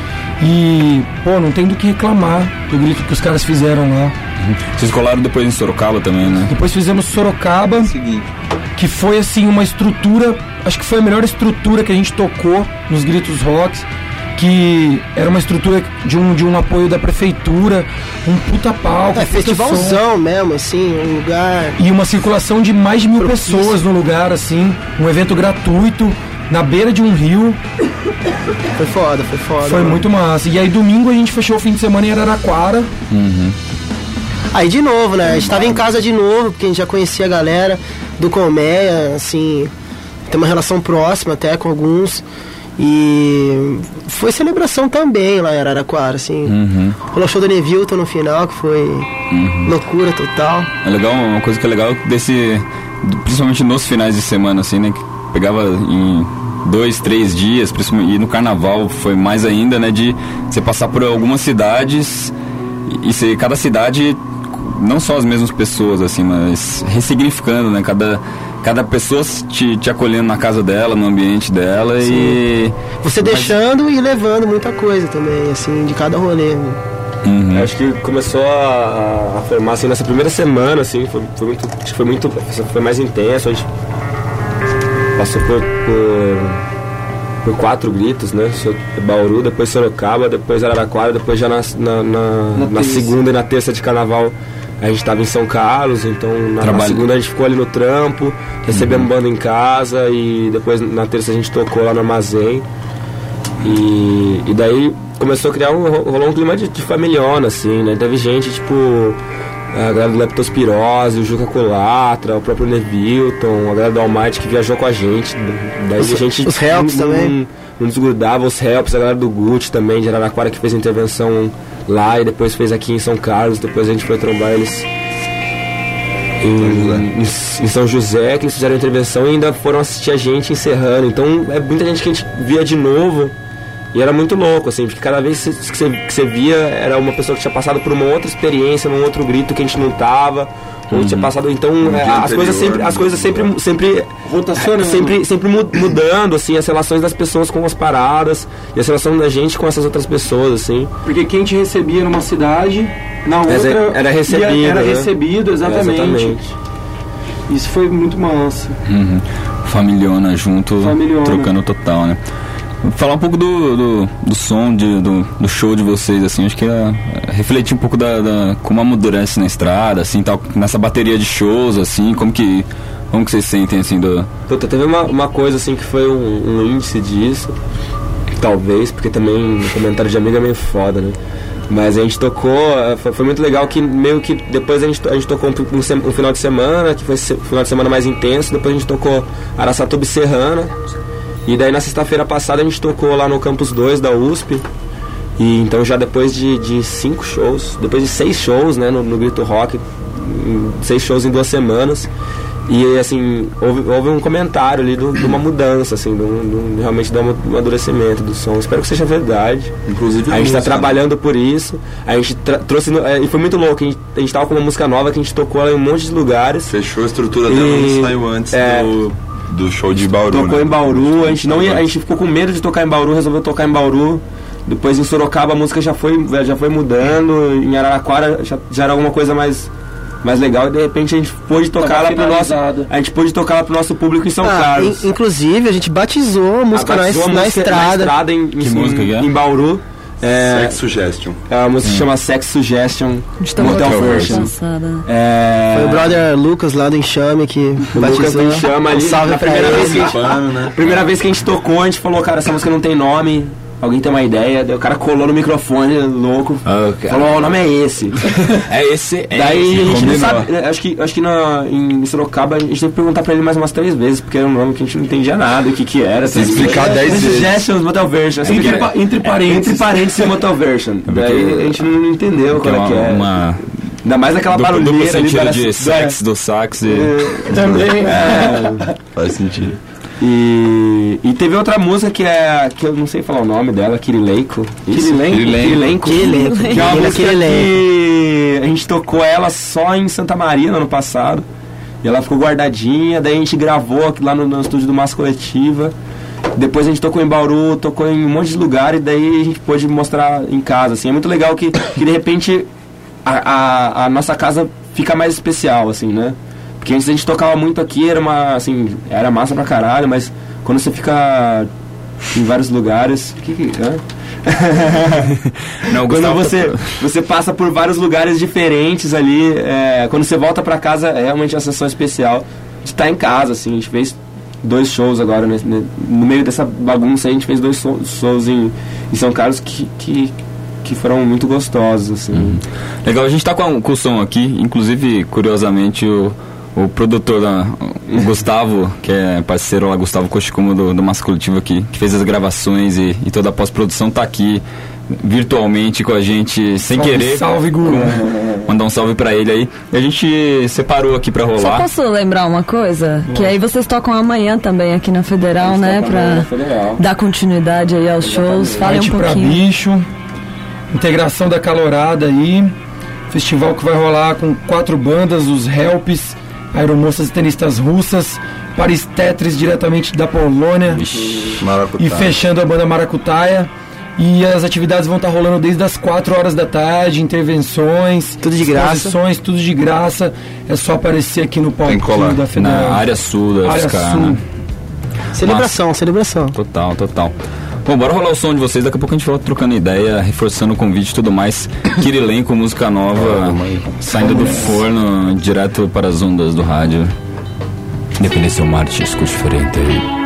E, pô, não tem do que reclamar do grito que os caras fizeram lá. Vocês colaram depois em Sorocaba também, né? Depois fizemos Sorocaba, Seguinte. que foi assim uma estrutura, acho que foi a melhor estrutura que a gente tocou nos Gritos Rocks, que era uma estrutura de um, de um apoio da prefeitura, um puta palco, é, festivalzão mesmo, assim, um lugar... E uma circulação de mais de mil propício. pessoas no lugar, assim, um evento gratuito, na beira de um rio. Foi foda, foi foda. Foi mano. muito massa. E aí domingo a gente fechou o fim de semana em Araraquara. Uhum. Aí de novo, né? A gente tava em casa de novo, porque a gente já conhecia a galera do Colmeia, assim, tem uma relação próxima até com alguns. E foi celebração também lá em Araraquara, assim. Uhum. Rolou o show do Nevilton no final, que foi uhum. loucura total. É legal, uma coisa que é legal desse, principalmente nos finais de semana, assim, né? Que pegava em dois, três dias, e no carnaval foi mais ainda, né? De você passar por algumas cidades e você, cada cidade não só as mesmas pessoas, assim, mas ressignificando, né? Cada, cada pessoa te, te acolhendo na casa dela, no ambiente dela. Sim. E... Você mas... deixando e levando muita coisa também, assim, de cada rolê, né? Uhum. Acho que começou a, a formar, assim, nessa primeira semana, assim, foi, foi muito, acho que foi muito, foi mais intenso, a gente passou por, por, por quatro gritos, né, Bauru, depois Sorocaba, depois Araraquara, depois já na, na, na, na, na segunda e na terça de carnaval a gente estava em São Carlos, então na, na segunda a gente ficou ali no trampo, recebemos uhum. banda em casa e depois na terça a gente tocou lá no Armazém e, e daí começou a criar um, rolou um clima de, de familhona, assim, né? Teve gente, tipo, a galera do Leptospirose, o Juca Colatra, o próprio Nevilton, a galera do Almighty que viajou com a gente. Daí os, a gente... Os Helps não, também. Não, não desgrudava, os Helps, a galera do Gucci também, de Araraquara, que fez a intervenção lá e depois fez aqui em São Carlos, depois a gente foi trombar eles em, em, em São José, que eles fizeram a intervenção e ainda foram assistir a gente encerrando. Então, é muita gente que a gente via de novo. E era muito louco, assim, porque cada vez que você, que você via era uma pessoa que tinha passado por uma outra experiência, num outro grito que a gente não tava, ou uhum. tinha passado, então é, as, coisas sempre, as coisas sempre sempre rotacionando, sempre, sempre mudando, assim, as relações das pessoas com as paradas e a relação da gente com essas outras pessoas, assim. Porque quem te recebia numa cidade, na outra era recebido, ia, era né? recebido, exatamente. É, exatamente. Isso foi muito massa. Uhum. Familhona junto, Familhona. Trocando total, né? Falar um pouco do, do, do som, de, do, do show de vocês, assim, acho que é, é refletir um pouco da, da como amadurece na estrada, assim, tal, nessa bateria de shows, assim, como que, como que vocês sentem, assim, do... Puta, teve uma, uma coisa, assim, que foi um, um índice disso, talvez, porque também o comentário de amigo é meio foda, né? Mas a gente tocou, foi, foi muito legal que meio que depois a gente, a gente tocou um, um, um final de semana, que foi um final de semana mais intenso, depois a gente tocou Araçatuba e Serrana. E daí na sexta-feira passada a gente tocou lá no Campus dois da U S P. E então já depois de, de cinco shows, depois de seis shows, né, no, no Grito Rock, seis shows em duas semanas. E assim, houve, houve um comentário ali de uma mudança, assim, do, do, realmente de um amadurecimento do som. Espero que seja verdade. Inclusive a gente está trabalhando por isso. A gente trouxe. No, é, e foi muito louco. A gente, a gente tava com uma música nova que a gente tocou ela em um monte de lugares. Fechou a estrutura dela, não saiu antes é, do. Do show de Bauru. Tocou né? em Bauru, a gente, não ia, a gente ficou com medo de tocar em Bauru, resolveu tocar em Bauru. Depois em Sorocaba a música já foi, já foi mudando, em Araraquara já, já era alguma coisa mais, mais legal e de repente a gente pôde tocar lá pro nosso. A gente pôde tocar lá pro nosso público em São ah, Carlos. In, inclusive a gente batizou a música, ah, batizou na, a música na estrada. Na estrada em, que em, música que é? em Bauru. É, Sex Suggestion. A música se chama Sex Suggestion Motel Version. É... Foi o brother Lucas lá do Enxame que o Lucas do Enxame ali. Salve na pra primeira, ele. Vez que a gente, né? primeira vez que a gente tocou, a gente falou, cara, essa música não tem nome. Alguém tem uma ideia? Daí o cara colou no microfone, louco. Oh, falou, o nome é esse. é esse, é Daí esse. a gente não sabe. Acho que, acho que na, em Sorocaba a gente teve que perguntar pra ele mais umas três vezes, porque era um nome que a gente não entendia nada, o que que era. Se explicar dez vezes. Suggestions, Motel Version. Entre, entre, pa, entre parênteses. Entre parênteses, Motel Version. Daí a gente não entendeu qual é que é. Uma... Ainda mais aquela do, barulheira do sentido ali. de sex, do sax. E... É, também. É, faz sentido. E, e teve outra música que é, que eu não sei falar o nome dela, Kirilenko. Kirilenko. Kirilenko. Kirilenko. Que é uma música que a gente tocou ela só em Santa Maria no ano passado. E ela ficou guardadinha, daí a gente gravou lá no, no estúdio do Massa Coletiva. Depois a gente tocou em Bauru, tocou em um monte de lugar e daí a gente pôde mostrar em casa, assim. É muito legal que, que de repente a, a, a nossa casa fica mais especial, assim, né? Porque antes a gente tocava muito aqui, era uma, assim, era massa pra caralho, mas quando você fica em vários lugares... Que que, hã? Não, quando você, você passa por vários lugares diferentes ali, é, quando você volta pra casa, é realmente uma sensação especial de estar em casa, assim. A gente fez dois shows agora, né? No meio dessa bagunça a gente fez dois shows em, em São Carlos que... que que foram muito gostosos, assim. Uhum. Legal, a gente tá com, a, com o som aqui, inclusive, curiosamente, o, o produtor, da, o Gustavo, que é parceiro lá, Gustavo Cochicumo do, do Massa Coletivo aqui, que fez as gravações e, e toda a pós-produção, tá aqui virtualmente com a gente, sem salve, querer. Salve, Guru. Mandar um salve pra ele aí. E a gente separou aqui pra rolar. Só posso lembrar uma coisa? Nossa. Que aí vocês tocam amanhã também aqui na Federal, né? Pra dar continuidade aí aos shows. Falem um pouquinho. Pra bicho. Integração da calorada aí. Festival que vai rolar com quatro bandas, os Helps, Aeromoças e Tenistas Russas, Paris Tetris diretamente da Polônia. Ixi, e fechando a banda Maracutaia. E as atividades vão estar rolando desde as quatro horas da tarde, intervenções, tudo de graça. Exposições, tudo de graça. É só aparecer aqui no palco da Federal. Na área sul da área F S K, sul. né? Celebração, Mas, celebração. Total, total. Bom, bora rolar o som de vocês, daqui a pouco a gente volta trocando ideia, reforçando o convite e tudo mais. Kirilenko, música nova, saindo do forno, direto para as ondas do rádio. Independência Marte, escute diferente aí.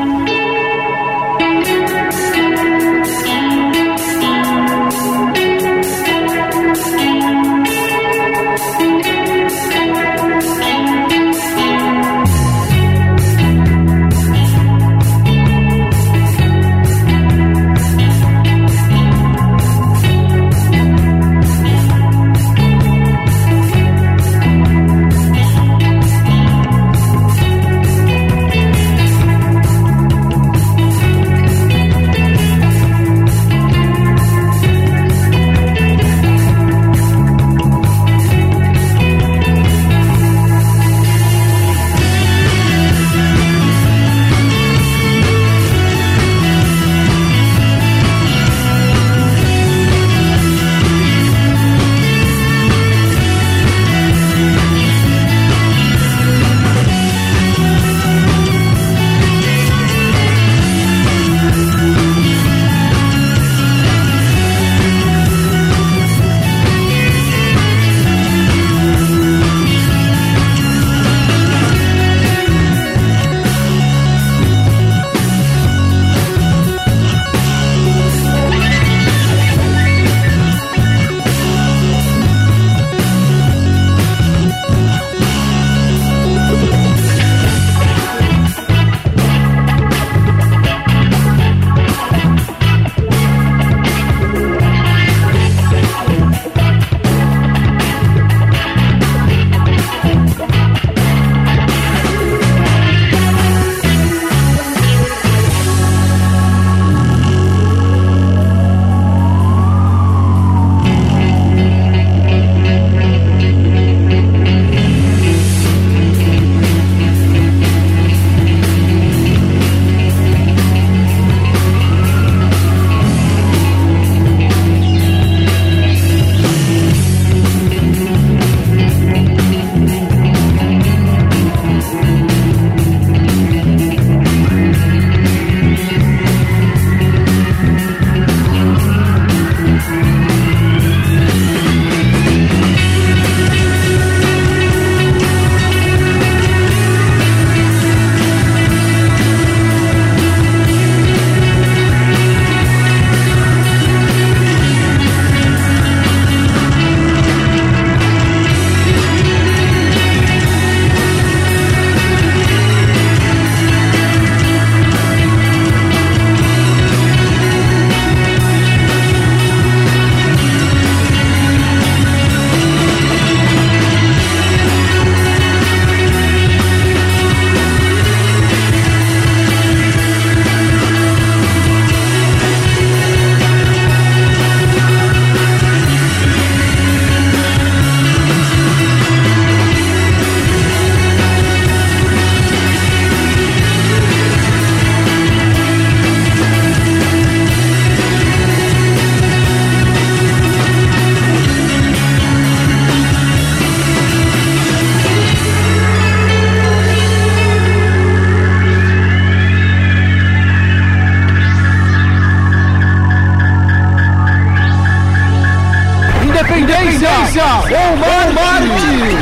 Omar Marte.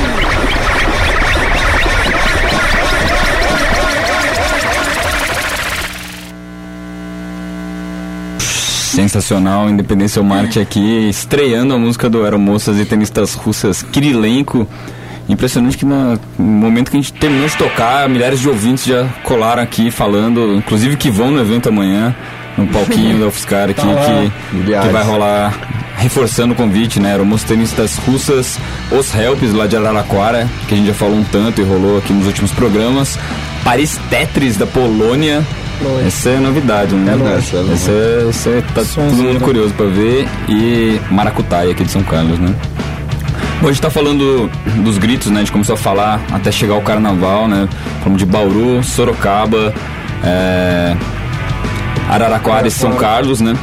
Sensacional, Independência Marte aqui, estreando a música do Aeromoças e Tenistas Russas, Kirilenko. Impressionante que no momento que a gente terminou de tocar, milhares de ouvintes já colaram aqui falando, inclusive que vão no evento amanhã, no palquinho da U F S C aqui, tá que, que vai rolar, reforçando o convite, né? Aeromoças Tenistas Russas, os Helps lá de Araraquara, que a gente já falou um tanto e rolou aqui nos últimos programas, Paris Tetris da Polônia. Nossa. Essa é novidade, né? É essa, é essa, é, essa é, tá todo mundo curioso pra ver. E Maracutaia aqui de São Carlos, né? Bom, a gente tá falando dos gritos, né? A gente começou a falar até chegar o carnaval, né? Falamos de Bauru, Sorocaba, é... Araraquara e São Carlos, né?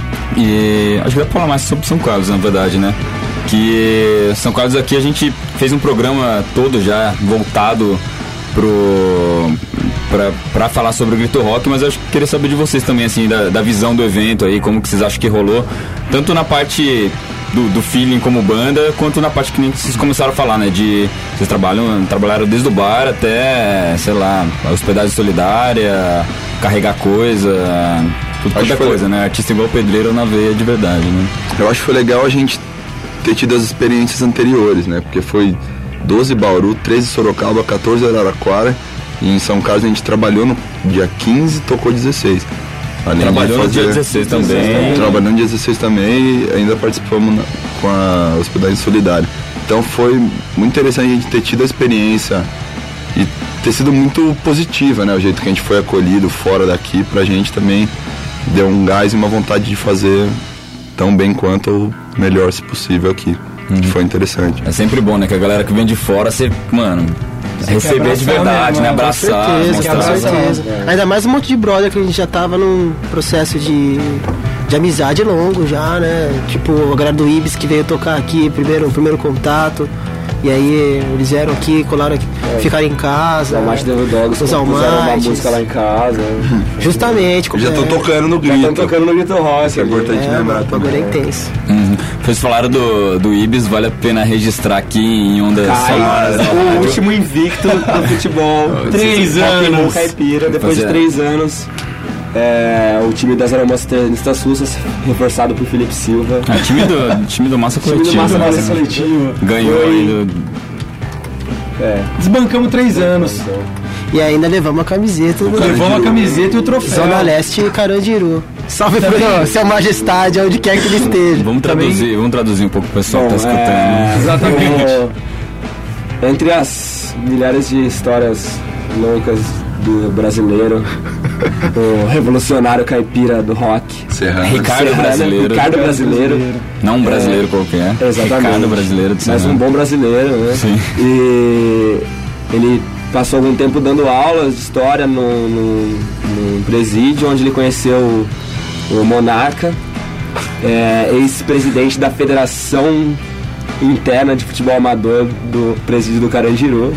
E acho que dá pra falar mais sobre São Carlos, na verdade, né? Que São Carlos aqui a gente fez um programa todo já voltado pro... Pra, pra falar sobre o Grito Rock, mas eu acho que queria saber de vocês também, assim, da, da visão do evento aí, como que vocês acham que rolou, tanto na parte do, do feeling como banda, quanto na parte que nem vocês começaram a falar, né, de vocês trabalham, trabalharam desde o bar até, sei lá, hospedagem solidária, carregar coisa, tudo quanto é coisa, né, artista igual pedreiro na veia de verdade, né. Eu acho que foi legal a gente ter tido as experiências anteriores, né, porque foi doze Bauru, treze Sorocaba, quatorze Araraquara. E em São Carlos a gente trabalhou no dia quinze e tocou dezesseis. Além Trabalhou de fazer, no dia dezesseis também. Trabalhando no dia dezesseis também e ainda participamos na, com a hospedagem solidária. Então foi muito interessante a gente ter tido a experiência e ter sido muito positiva, né? O jeito que a gente foi acolhido fora daqui, pra gente também deu um gás e uma vontade de fazer tão bem quanto ou melhor se possível aqui. Uhum. Que foi interessante. É sempre bom, né? Que a galera que vem de fora, você, mano... Você receber de verdade, mesmo, né? Abraçar, com certeza, mostrar. Com certeza. É. Ainda mais um monte de brother que a gente já tava num processo de, de amizade longo já, né? Tipo, a galera do Ibis que veio tocar aqui, primeiro, primeiro contato. E aí eles vieram aqui, colaram aqui, é. ficaram em casa. Os Almighty Devil Dogs, os Almighty, uma música lá em casa. Justamente. Já estão é. tocando no grito. Já estão tocando no Grito Rock. Isso é importante é, lembrar. O bagulho é intenso. Uhum. Vocês falaram do, do Ibis, vale a pena registrar aqui em ondas sonoras. O último invicto do futebol. Três anos. Caipira, depois Fazer. de três anos. É, o time das Aromas Ternistas Sussas, reforçado por Felipe Silva. É, time do, time do Massa Coletivo. Time do Massa, Massa Coletivo. Ganhou Foi... aí do... É. Desbancamos três anos. E ainda levamos a camiseta. Levamos a camiseta e o troféu. Zona Leste e Carandiru. Salve pro Seu Majestade, onde quer que ele esteja. Vamos traduzir, Também... vamos traduzir um pouco pro pessoal Bom, que tá escutando. É... Exatamente. Entre as milhares de histórias loucas do brasileiro, o revolucionário caipira do rock, Serrano. Ricardo Serrano, Brasileiro. Ricardo Brasileiro. Não um brasileiro é, qualquer. Exatamente. Ricardo Brasileiro de Mas um bom brasileiro, né? Sim. E ele passou algum tempo dando aulas de história no, no, no presídio, onde ele conheceu o, o Monarca, é, ex-presidente da Federação Interna de Futebol Amador do presídio do Carandiru.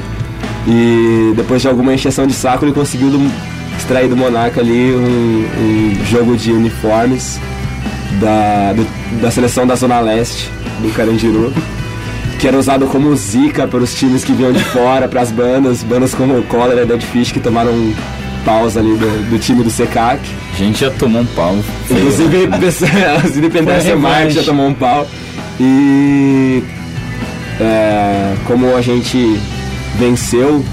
E depois de alguma encheção de saco, ele conseguiu do, extrair do Monarca ali um, um jogo de uniformes da, do, da seleção da Zona Leste do Carandiru, que era usado como zica para os times que vinham de fora, para as bandas, bandas como o Cólera e Dead Fish, que tomaram paus ali do, do time do C C A C. A gente já tomou um pau. Inclusive, os Independência Marques já tomou um pau. E é, como a gente venceu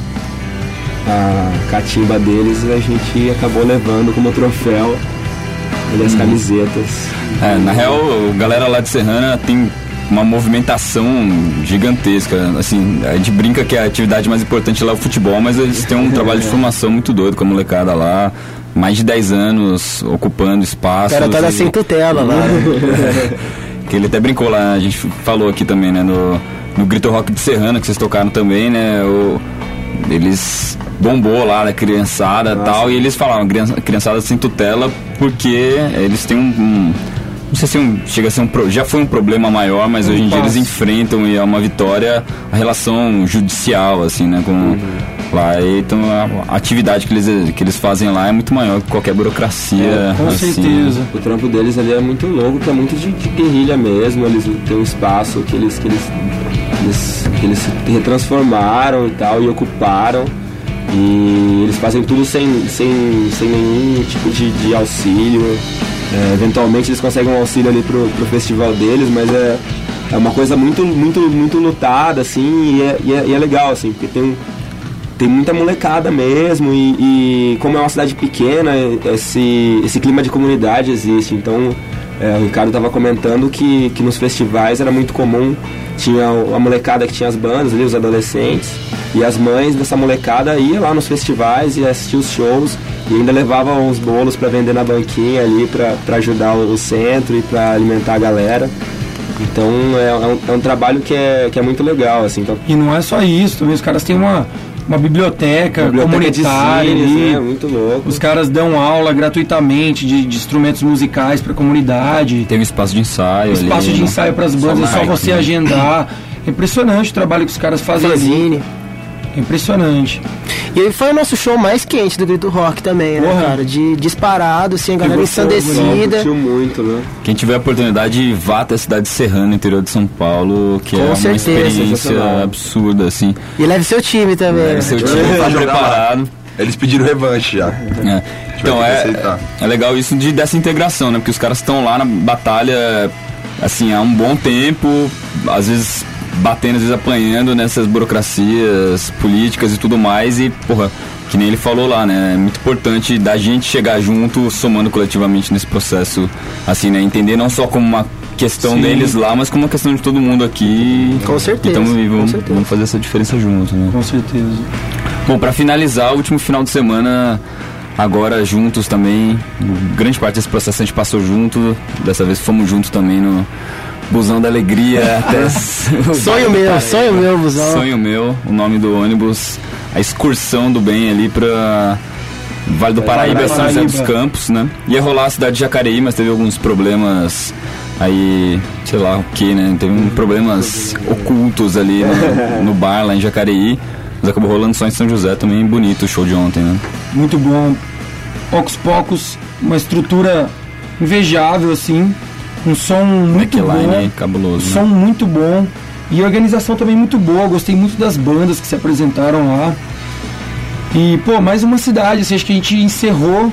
a catimba deles, a gente acabou levando como troféu as camisetas. É, na real, a galera lá de Serrana tem uma movimentação gigantesca. Assim, a gente brinca que a atividade mais importante lá é o futebol, mas eles têm um trabalho de formação muito doido com a molecada lá. Mais de dez anos ocupando espaços. O cara tá e... sem tutela lá. Que ele até brincou lá, a gente falou aqui também, né, no, no Grito Rock de Serrana, que vocês tocaram também, né, o, eles bombou lá na criançada e tal, e eles falavam, criança, criançada sem tutela, porque eles têm um, um não sei se um, chega a ser um, já foi um problema maior, mas um hoje em dia eles enfrentam, e é uma vitória, a relação judicial, assim, né, com... Uhum. Lá, então a atividade que eles, que eles fazem lá é muito maior que qualquer burocracia. É, com assim. certeza. O trampo deles ali é muito louco, que é muito de, de guerrilha mesmo. Eles têm um espaço que eles, que eles, eles, que eles se retransformaram e tal, e ocuparam. E eles fazem tudo sem, sem, sem nenhum tipo de, de auxílio. É, eventualmente eles conseguem um auxílio ali pro, pro festival deles, mas é, é uma coisa muito, muito, muito lutada, assim, e é, e é, e é legal, assim, porque tem um. Tem muita molecada mesmo, e, e como é uma cidade pequena, esse, esse clima de comunidade existe. Então, é, o Ricardo estava comentando que, que nos festivais era muito comum, tinha a molecada que tinha as bandas ali, os adolescentes, e as mães dessa molecada iam lá nos festivais e assistiam os shows, e ainda levavam uns bolos para vender na banquinha ali, para ajudar o centro e para alimentar a galera. Então é, é, um, é um trabalho que é, que é muito legal, assim. Então... E não é só isso, também os caras têm uma, uma biblioteca, biblioteca comunitária de cines, ali. né? Muito louco. Os caras dão aula gratuitamente de, de instrumentos musicais pra comunidade. Tem um espaço de ensaio ali. Espaço de ensaio pras bandas, é só você agendar. É impressionante o trabalho que os caras fazem ali. É impressionante. E aí foi o nosso show mais quente do Grito Rock também, né, Porra. cara? De disparado, assim, a galera ensandecida. Curtiu muito, né? Quem tiver a oportunidade, vá até a cidade de Serrana, interior de São Paulo, que Com é uma certeza, experiência absurda, assim. E leve seu time também. Leve seu time, tá preparado. Eles pediram revanche já. É. Então é, é legal isso de, dessa integração, né? Porque os caras estão lá na batalha, assim, há um bom tempo, às vezes batendo, às vezes apanhando nessas burocracias políticas e tudo mais, e, porra, que nem ele falou lá, né, é muito importante da gente chegar junto, somando coletivamente nesse processo, assim, né, entender não só como uma questão Sim. deles lá, mas como uma questão de todo mundo aqui. Com certeza. Então vamos, certeza. vamos fazer essa diferença juntos, né. Com certeza. Bom, pra finalizar, o último final de semana, agora juntos também, grande parte desse processo a gente passou junto, dessa vez fomos juntos também no Busão da Alegria até sonho meu, sonho meu, Busão. Sonho meu, o nome do ônibus, a excursão do bem ali pra Vale do Paraíba, São José dos Campos, né? Ia rolar a cidade de Jacareí, mas teve alguns problemas aí, sei lá o que, né? Teve um problemas ocultos ali no, no bar lá em Jacareí, mas acabou rolando só em São José também, bonito o show de ontem, né? Muito bom, poucos poucos, uma estrutura invejável assim. Um som muito Backline, bom, cabuloso, um som né? muito bom e organização também muito boa. Gostei muito das bandas que se apresentaram lá. E, pô, mais uma cidade, assim, acho que a gente encerrou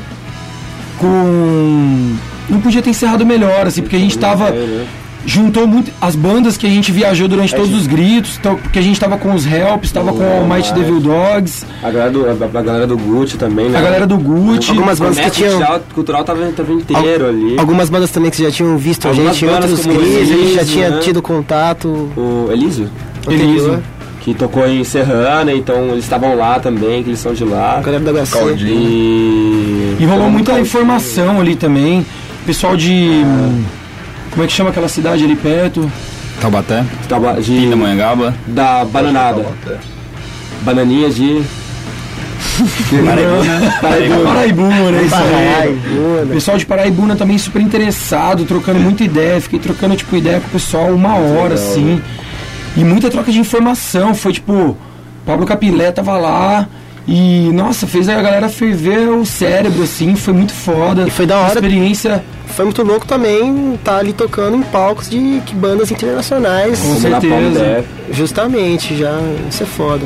com... Não podia ter encerrado melhor, assim, porque a gente tava... Juntou muito as bandas que a gente viajou durante todos os gritos, então, porque a gente tava com os Helps, tava com o Almighty Devil Dogs. A galera do, a, a galera do Gucci também, né? A galera do Gucci. Algumas bandas que tinham... O cultural tava, tava inteiro Al, ali. Algumas bandas também que já tinham visto algumas a gente em outros gritos, a gente já tinha né? tido contato. O Elísio? Elísio. Que tocou em Serrana, então eles estavam lá também, que eles são de lá. A galera da H C. E, e rolou muita informação ali também. Pessoal de... Como é que chama aquela cidade ali perto? Taubaté? Tauba, de Pindamonhangaba? Da Bananada. Bananinha de... Paraibuna. Paraibuna, Paraibuna, né? Isso aí. O pessoal de Paraibuna também super interessado, trocando muita ideia. Fiquei trocando, tipo, ideia com o pessoal uma hora, assim. E muita troca de informação. Foi, tipo, Pablo Capilé tava lá... E, nossa, fez a galera ferver o cérebro, assim, foi muito foda. E foi da hora. A experiência... Foi muito louco também estar tá ali tocando em palcos de que bandas internacionais. Com certeza. Justamente, já, isso é foda.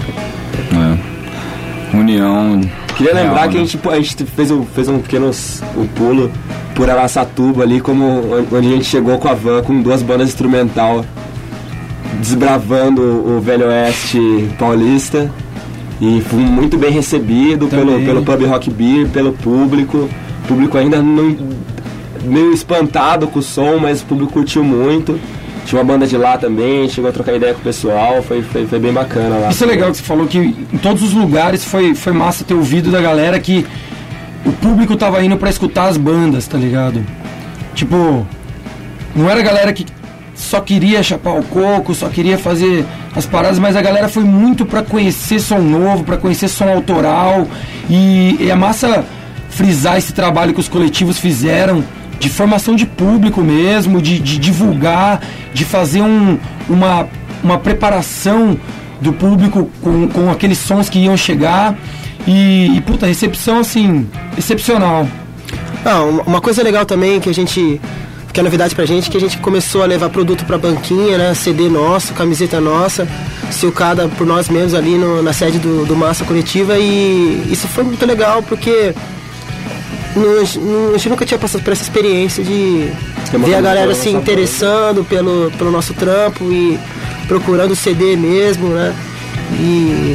É. União... Queria lembrar que a gente, a gente fez, um, fez um pequeno um pulo por Araçatuba ali, como, onde a gente chegou com a van, com duas bandas instrumental, desbravando o Velho Oeste paulista. E fui muito bem recebido pelo, pelo Pub Rock Beer, pelo público. O público ainda não, meio espantado com o som, mas o público curtiu muito. Tinha uma banda de lá também, chegou a trocar ideia com o pessoal, foi, foi, foi bem bacana lá. Isso é legal que você falou, que em todos os lugares foi, foi massa ter ouvido da galera que o público tava indo pra escutar as bandas, tá ligado? Tipo, não era a galera que só queria chapar o coco, só queria fazer as paradas, mas a galera foi muito pra conhecer som novo, pra conhecer som autoral, e, e é massa frisar esse trabalho que os coletivos fizeram de formação de público mesmo, de, de divulgar, de fazer um, uma, uma preparação do público com, com aqueles sons que iam chegar, e, e puta, recepção assim, excepcional. Ah, uma coisa legal também que a gente... que é novidade pra gente, que a gente começou a levar produto pra banquinha, né, C D nosso, camiseta nossa, silcada por nós mesmos ali no, na sede do, do Massa Coletiva, e isso foi muito legal, porque a gente nunca tinha passado por essa experiência de ver a galera se interessando pelo, pelo nosso trampo e procurando C D mesmo, né, e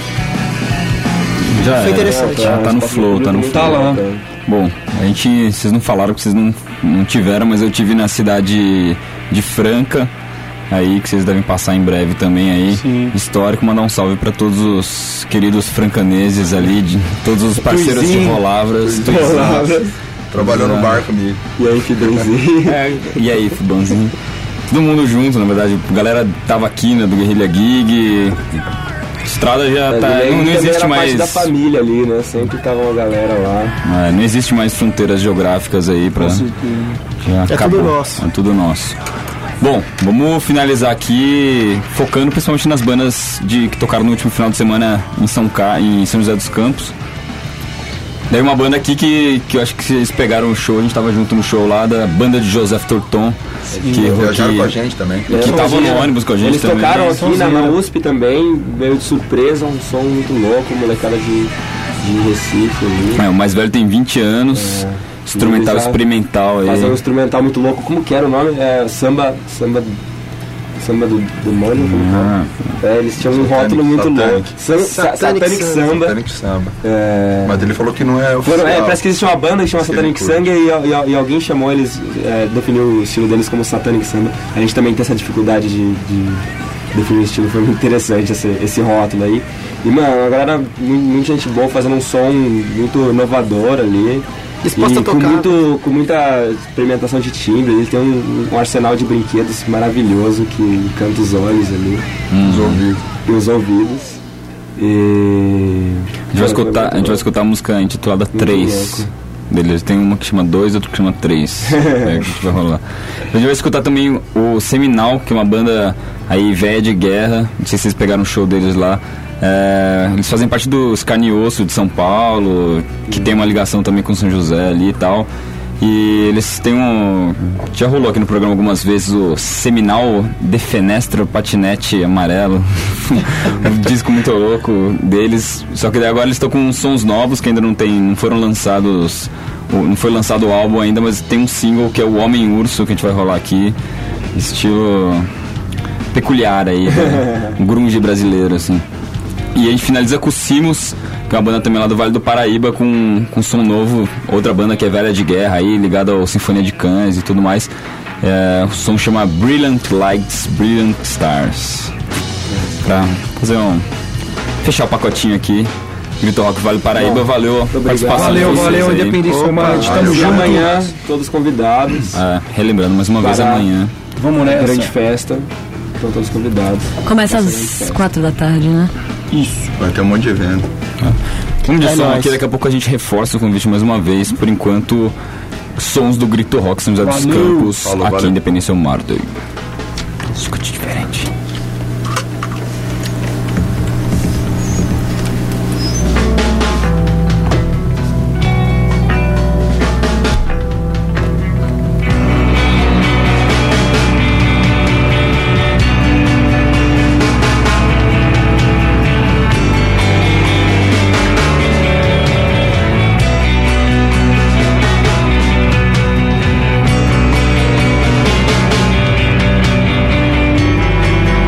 já foi interessante. É, já tá no flow, tá no flow. Tá lá. Bom, a gente, vocês não falaram que vocês não, não tiveram, mas eu tive na cidade de Franca, aí que vocês devem passar em breve também aí. Sim. Histórico, mandar um salve para todos os queridos francaneses ali, de todos os parceiros de Rolavras. Trabalhou no bar comigo. E aí, Fidãozinho? É, e aí, Fidãozinho? todo mundo junto, na verdade. A galera tava aqui, né, do Guerrilha Gig. Estrada já tá. É, Não, não existe mais. Parte da família ali, né? Sempre tava uma galera lá. É, não existe mais fronteiras geográficas aí pra. Já é acabou. tudo nosso. É tudo nosso. Bom, vamos finalizar aqui focando principalmente nas bandas de, que tocaram no último final de semana em São, Ca... em São José dos Campos. Daí uma banda aqui que, que eu acho que eles pegaram o show, a gente tava junto no show lá, da banda de Joseph Torton. Que viajaram com a gente também. Que é, tava no ônibus com a gente eles também. Eles tocaram aqui na, na U S P também, veio de surpresa, um som muito louco, molecada de, de Recife ali. É, o mais velho tem vinte anos. É. Instrumental experimental aí. Fazer um instrumental muito louco. Como que era o nome? É, samba. Samba. Samba do demônio? Ah, é, eles tinham um rótulo muito louco. Satanic, Satanic Samba. Satanic Samba. É... Mas ele falou que não é oficial. É, parece que existe uma banda que chama Satanic Samba e, e, e alguém chamou eles, é, definiu o estilo deles como Satanic Samba. A gente também tem essa dificuldade de, de definir o estilo. Foi muito interessante esse, esse rótulo aí. E, mano, a galera, muita gente boa, fazendo um som muito inovador ali. Disposto a com, tocar. muito, com muita experimentação de timbre, ele tem um, um arsenal de brinquedos maravilhoso que encanta os olhos ali, hum. os ouvidos. E os ouvidos. E... A gente vai escutar, a gente vai escutar a música intitulada três deles. Tem uma que chama dois, outra que chama três. É que a gente vai rolar. A gente vai escutar também o Seminal, que é uma banda aí velha de guerra. Não sei se vocês pegaram o show deles lá. É, eles fazem parte dos Carne e Osso de São Paulo, que tem uma ligação também com São José ali e tal. E eles têm um... Já rolou aqui no programa algumas vezes o Seminal de Fenestra Patinete Amarelo. Um disco muito louco deles. Só que agora eles estão com sons novos que ainda não tem, não foram lançados. Não foi lançado o álbum ainda, mas tem um single que é o Homem Urso que a gente vai rolar aqui. Estilo peculiar aí, né? Um grunge brasileiro, assim. E a gente finaliza com o Simos, que é uma banda também lá do Vale do Paraíba, com, com som novo, outra banda que é velha de guerra aí, ligada ao Sinfonia de Cães e tudo mais. É, o som chama Brilliant Lights, Brilliant Stars. Pra fazer um... fechar o pacotinho aqui. Grito Rock Vale do Paraíba, bom, valeu a participação. Valeu, valeu, Independência Humana, estamos juntos. Amanhã, todos convidados. É, relembrando mais uma vez amanhã. Vamos nessa. Grande festa, estão todos convidados. Começa às quatro da tarde, né? Isso. Vai ter um monte de evento. É. Vamos de é som nóis. aqui, daqui a pouco a gente reforça o convite mais uma vez. Por enquanto, sons do Grito Rock São José dos Campos, Falou, aqui valeu. em Independência Humana. Escute diferente. We'll be right back.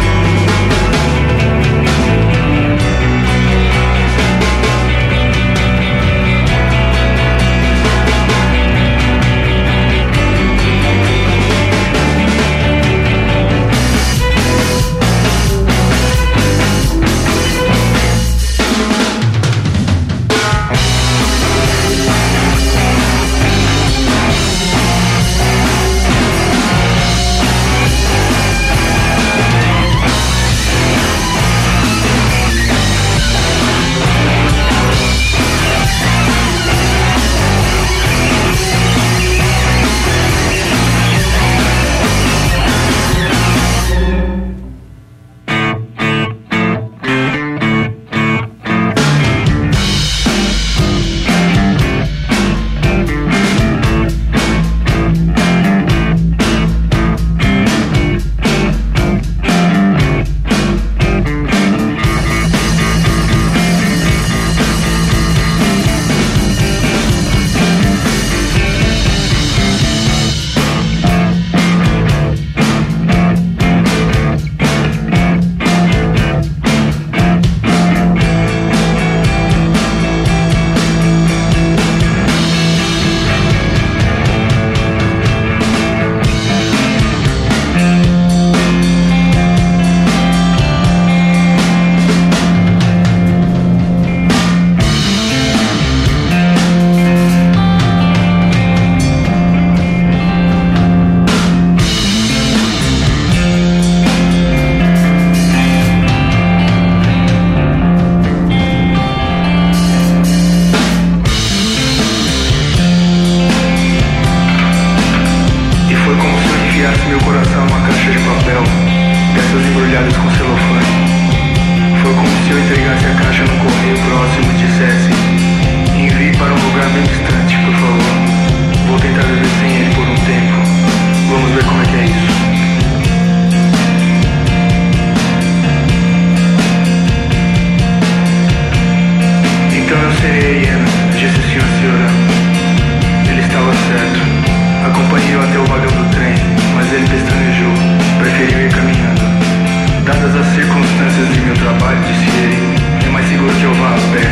serei a hiena, disse o senhor Cioran. Ele estava certo. Acompanhei-o até o vagão do trem, mas ele pestanejou, preferiu ir caminhando. Dadas as circunstâncias de meu trabalho, disse ele, é mais seguro que eu vá a pé.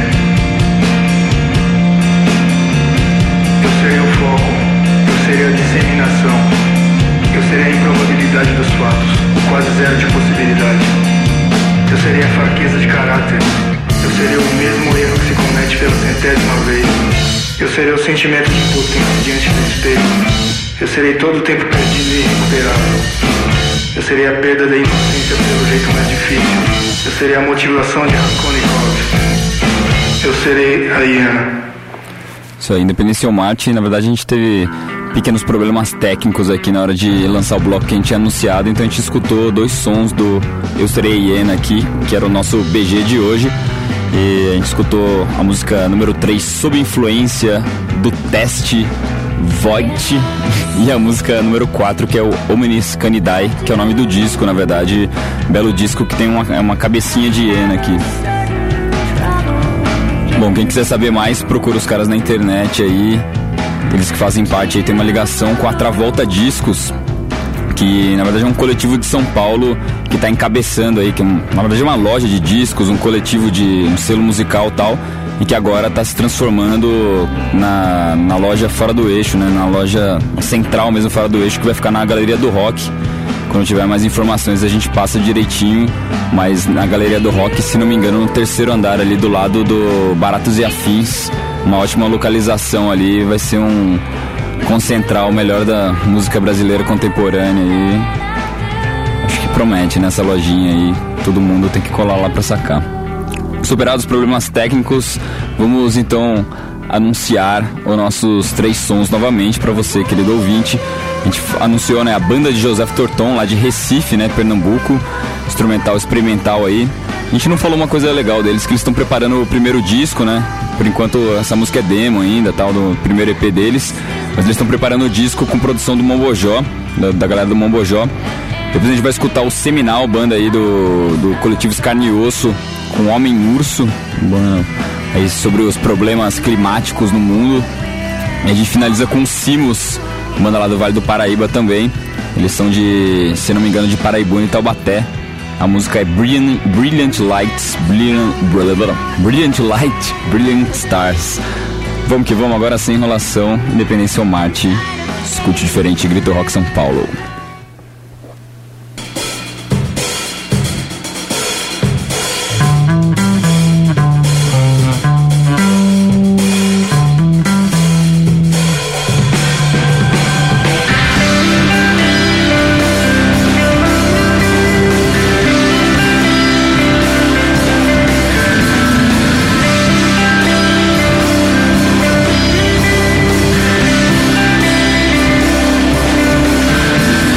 Eu serei o foco, eu serei a disseminação, eu serei a improbabilidade dos fatos, o quase zero de possibilidade. Eu serei a fraqueza de caráter, eu serei o mesmo erro que se comete pela centésima vez. Eu serei o sentimento de impotência diante do espelho. Eu serei todo o tempo perdido e irrecuperável. Eu serei a perda da inocência pelo jeito mais difícil. Eu serei a motivação de Raskolnikov. Eu serei a hiena. Isso aí, Independência ou Marte, na verdade a gente teve pequenos problemas técnicos aqui na hora de lançar o bloco que a gente tinha anunciado, então a gente escutou dois sons do Eu Serei a Hiena aqui, que era o nosso B G de hoje. E a gente escutou a música número três, Sob Influência, do Teste Void, e a música número quatro, que é o Omnis Canidae, que é o nome do disco, na verdade, belo disco que tem uma, uma cabecinha de hiena aqui. Bom, quem quiser saber mais, procura os caras na internet aí, eles que fazem parte aí, tem uma ligação com a Travolta Discos, que na verdade é um coletivo de São Paulo que está encabeçando aí, que na verdade é uma loja de discos, um coletivo de um selo musical e tal, e que agora está se transformando na, na loja fora do eixo, né? Na loja central mesmo fora do eixo, que vai ficar na Galeria do Rock. Quando tiver mais informações a gente passa direitinho, mas na Galeria do Rock, se não me engano, no terceiro andar ali do lado do Baratos e Afins, uma ótima localização ali, vai ser um concentrar o melhor da música brasileira contemporânea e acho que promete nessa lojinha aí, todo mundo tem que colar lá pra sacar. Superados os problemas técnicos, vamos então anunciar os nossos três sons novamente para você, querido ouvinte. A gente anunciou, né, a banda de Joseph Torton, lá de Recife, né, Pernambuco, instrumental experimental aí. A gente não falou uma coisa legal deles, que eles estão preparando o primeiro disco, né? Por enquanto essa música é demo ainda, tal, do primeiro E P deles. Mas eles estão preparando o disco com produção do Mombojó, da, da galera do Mombojó. Depois a gente vai escutar o Seminal, banda aí do, do coletivo Carne e Osso, com Homem Urso, bom, aí sobre os problemas climáticos no mundo. E a gente finaliza com o Simos, banda lá do Vale do Paraíba também. Eles são de, se não me engano, de Paraibuna e Taubaté. A música é Brilliant, Brilliant Lights, Brilliant, Brilliant Light, Brilliant Stars. Vamos que vamos, agora sem enrolação, Independência ou Marte. Escute diferente, Grito Rock São Paulo. We'll be right back.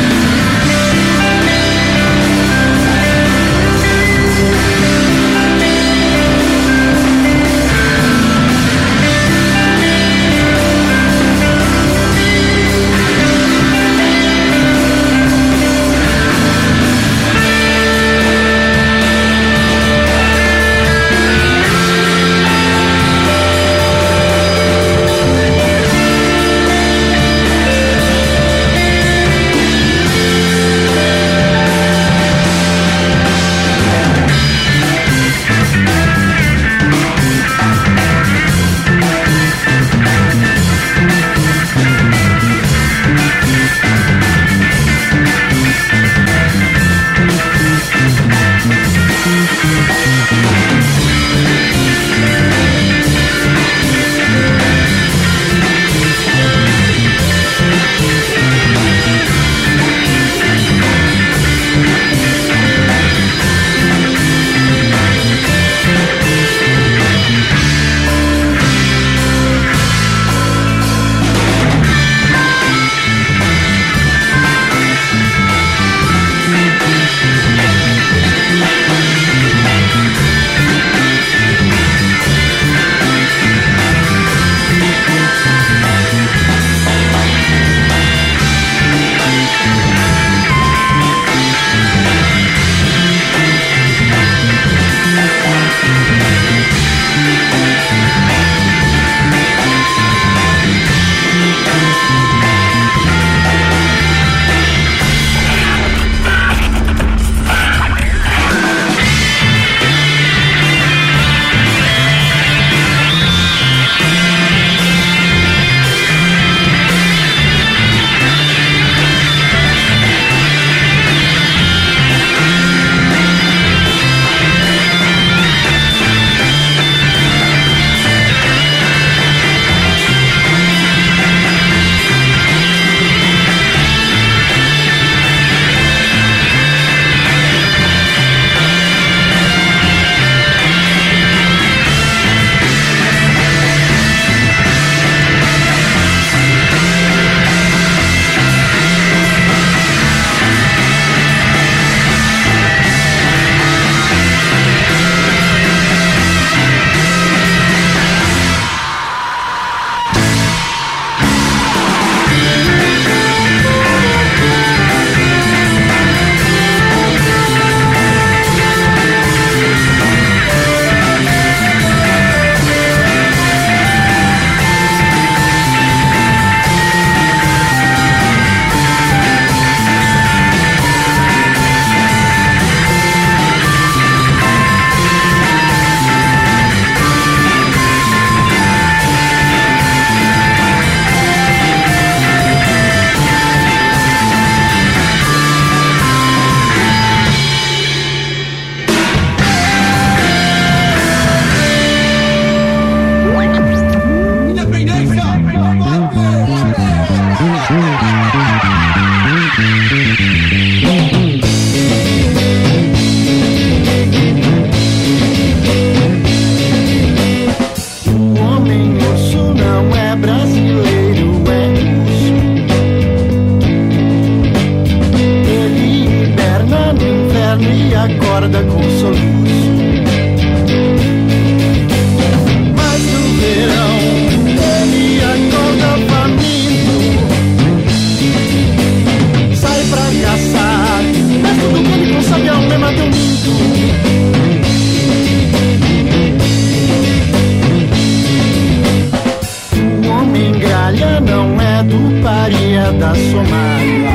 Somália.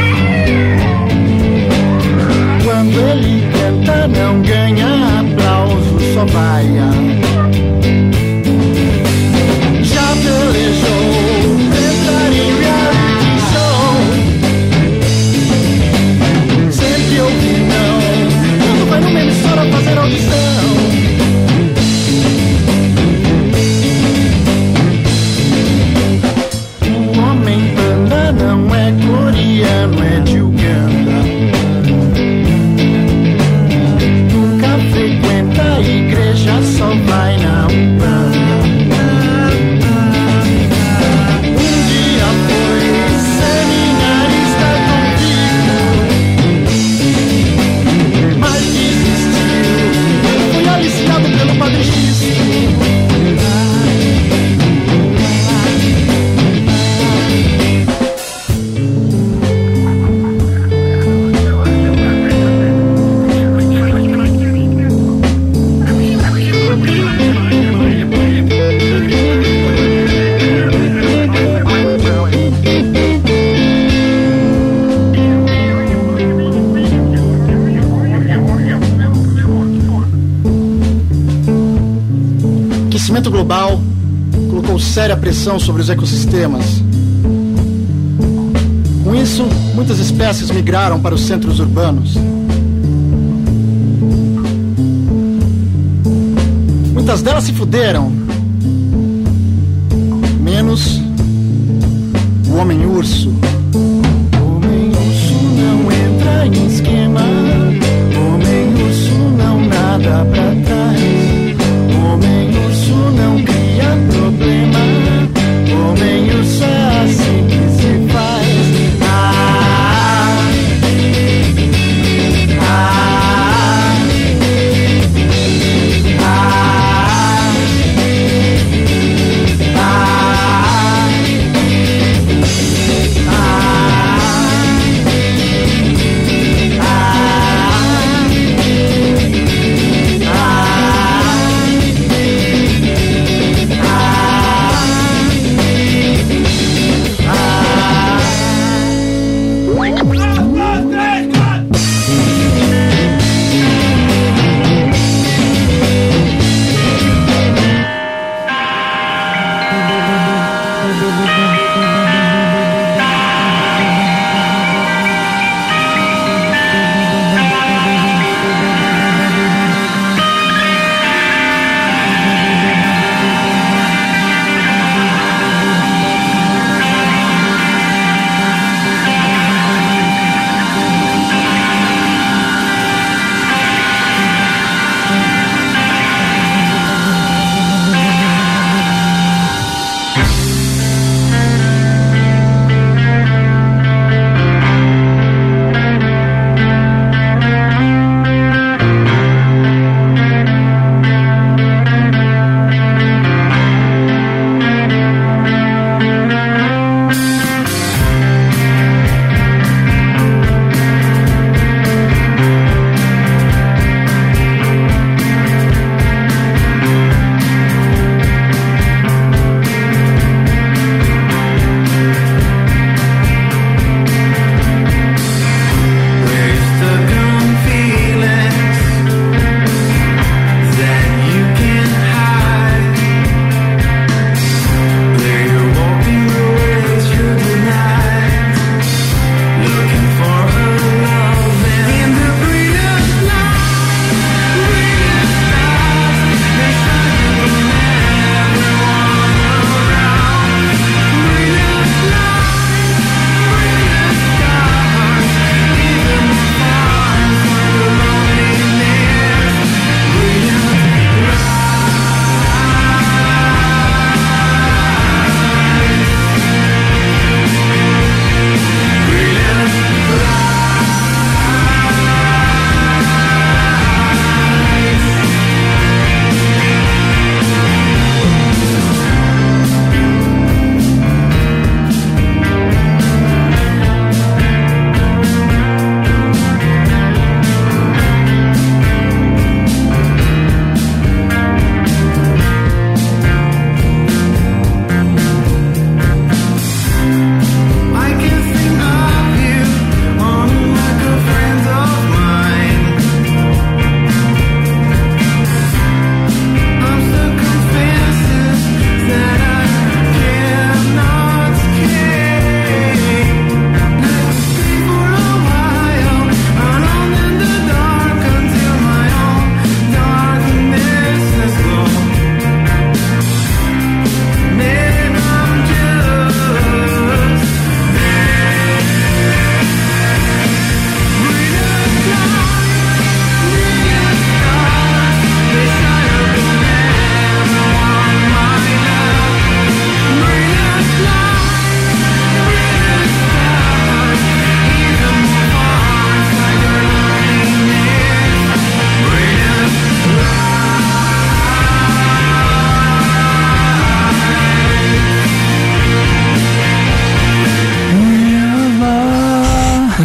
Quando ele canta, não ganha aplauso, só vaia. Já pelejou, entrar em reality show. Sempre ouvi não, quando vai numa emissora fazer audição. O homem panda não é coreano, é de Uganda. Nunca frequenta a igreja, só vai na Umbanda. Um dia foi seminarista convicto, mas desistiu. Foi aliciado pelo Padre Xisto. O aquecimento global colocou séria pressão sobre os ecossistemas. Com isso, muitas espécies migraram para os centros urbanos. Muitas delas se fuderam, menos o homem-urso. Homem-urso não entra em esquema, homem-urso não nada pra trás. Homem-urso não cria problema, homem-urso é assim que se faz. Ah, ah, ah, ah, ah, ah.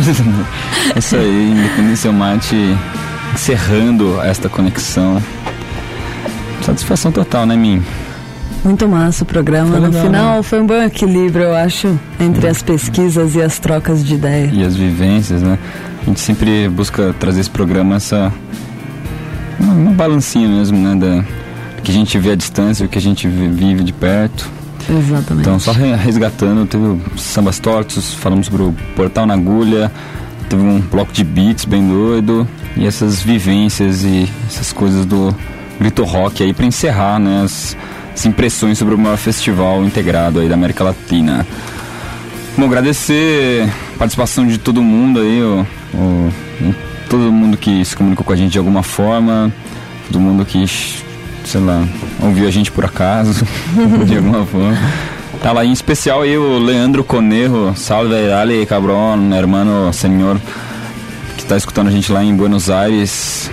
É isso aí, Independência Mate encerrando esta conexão. Satisfação total, né, Min? Muito massa o programa. Foi no legal, final né? foi um bom equilíbrio, eu acho, entre as pesquisas e as trocas de ideia. E as vivências, né? A gente sempre busca trazer esse programa, essa uma, uma balancinha mesmo, né? Da, do que a gente vê à distância, o que a gente vive de perto. Exatamente. Então, só resgatando, teve Sambas Tortos, falamos sobre o Portal na Agulha, teve um bloco de beats bem doido, e essas vivências e essas coisas do grito rock aí pra encerrar, né? As, as impressões sobre o maior festival integrado aí da América Latina. Bom, agradecer a participação de todo mundo aí, o, o, todo mundo que se comunicou com a gente de alguma forma, todo mundo que, sei lá, ouviu a gente por acaso, de alguma forma. Tá lá em especial aí o Leandro Conejo, salve, dale, cabrón, hermano, senhor, que tá escutando a gente lá em Buenos Aires.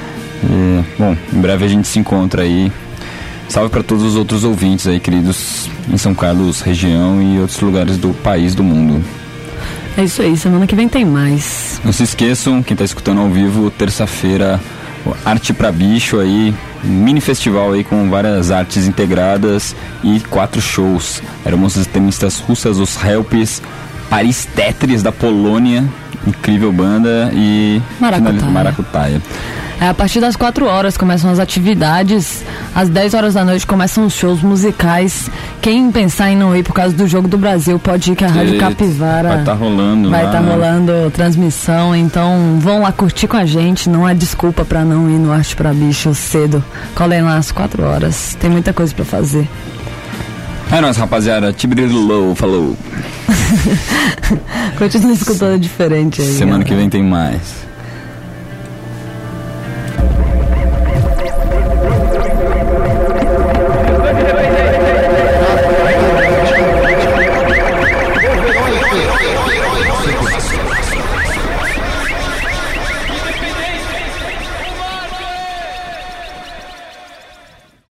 E, bom, em breve a gente se encontra aí. Salve para todos os outros ouvintes aí, queridos, em São Carlos, região e outros lugares do país, do mundo. É isso aí, semana que vem tem mais. Não se esqueçam, quem tá escutando ao vivo, terça-feira, Arte pra Bicho aí, mini festival aí com várias artes integradas e quatro shows. Éramos as tenistas russas, os Helps, Paris Tetris da Polônia, incrível banda, e Maracutaia. Maracutaia. É, a partir das quatro horas começam as atividades, às dez horas da noite começam os shows musicais. Quem pensar em não ir por causa do Jogo do Brasil, pode ir que a Rádio Capivara vai estar tá rolando vai lá. estar tá rolando transmissão, então vão lá curtir com a gente, não há desculpa pra não ir no Arte pra Bicho cedo. Colhem lá às quatro horas, tem muita coisa pra fazer. É nóis, rapaziada, Tibrilou, falou. Continua escutando diferente aí. Semana galera. que vem tem mais.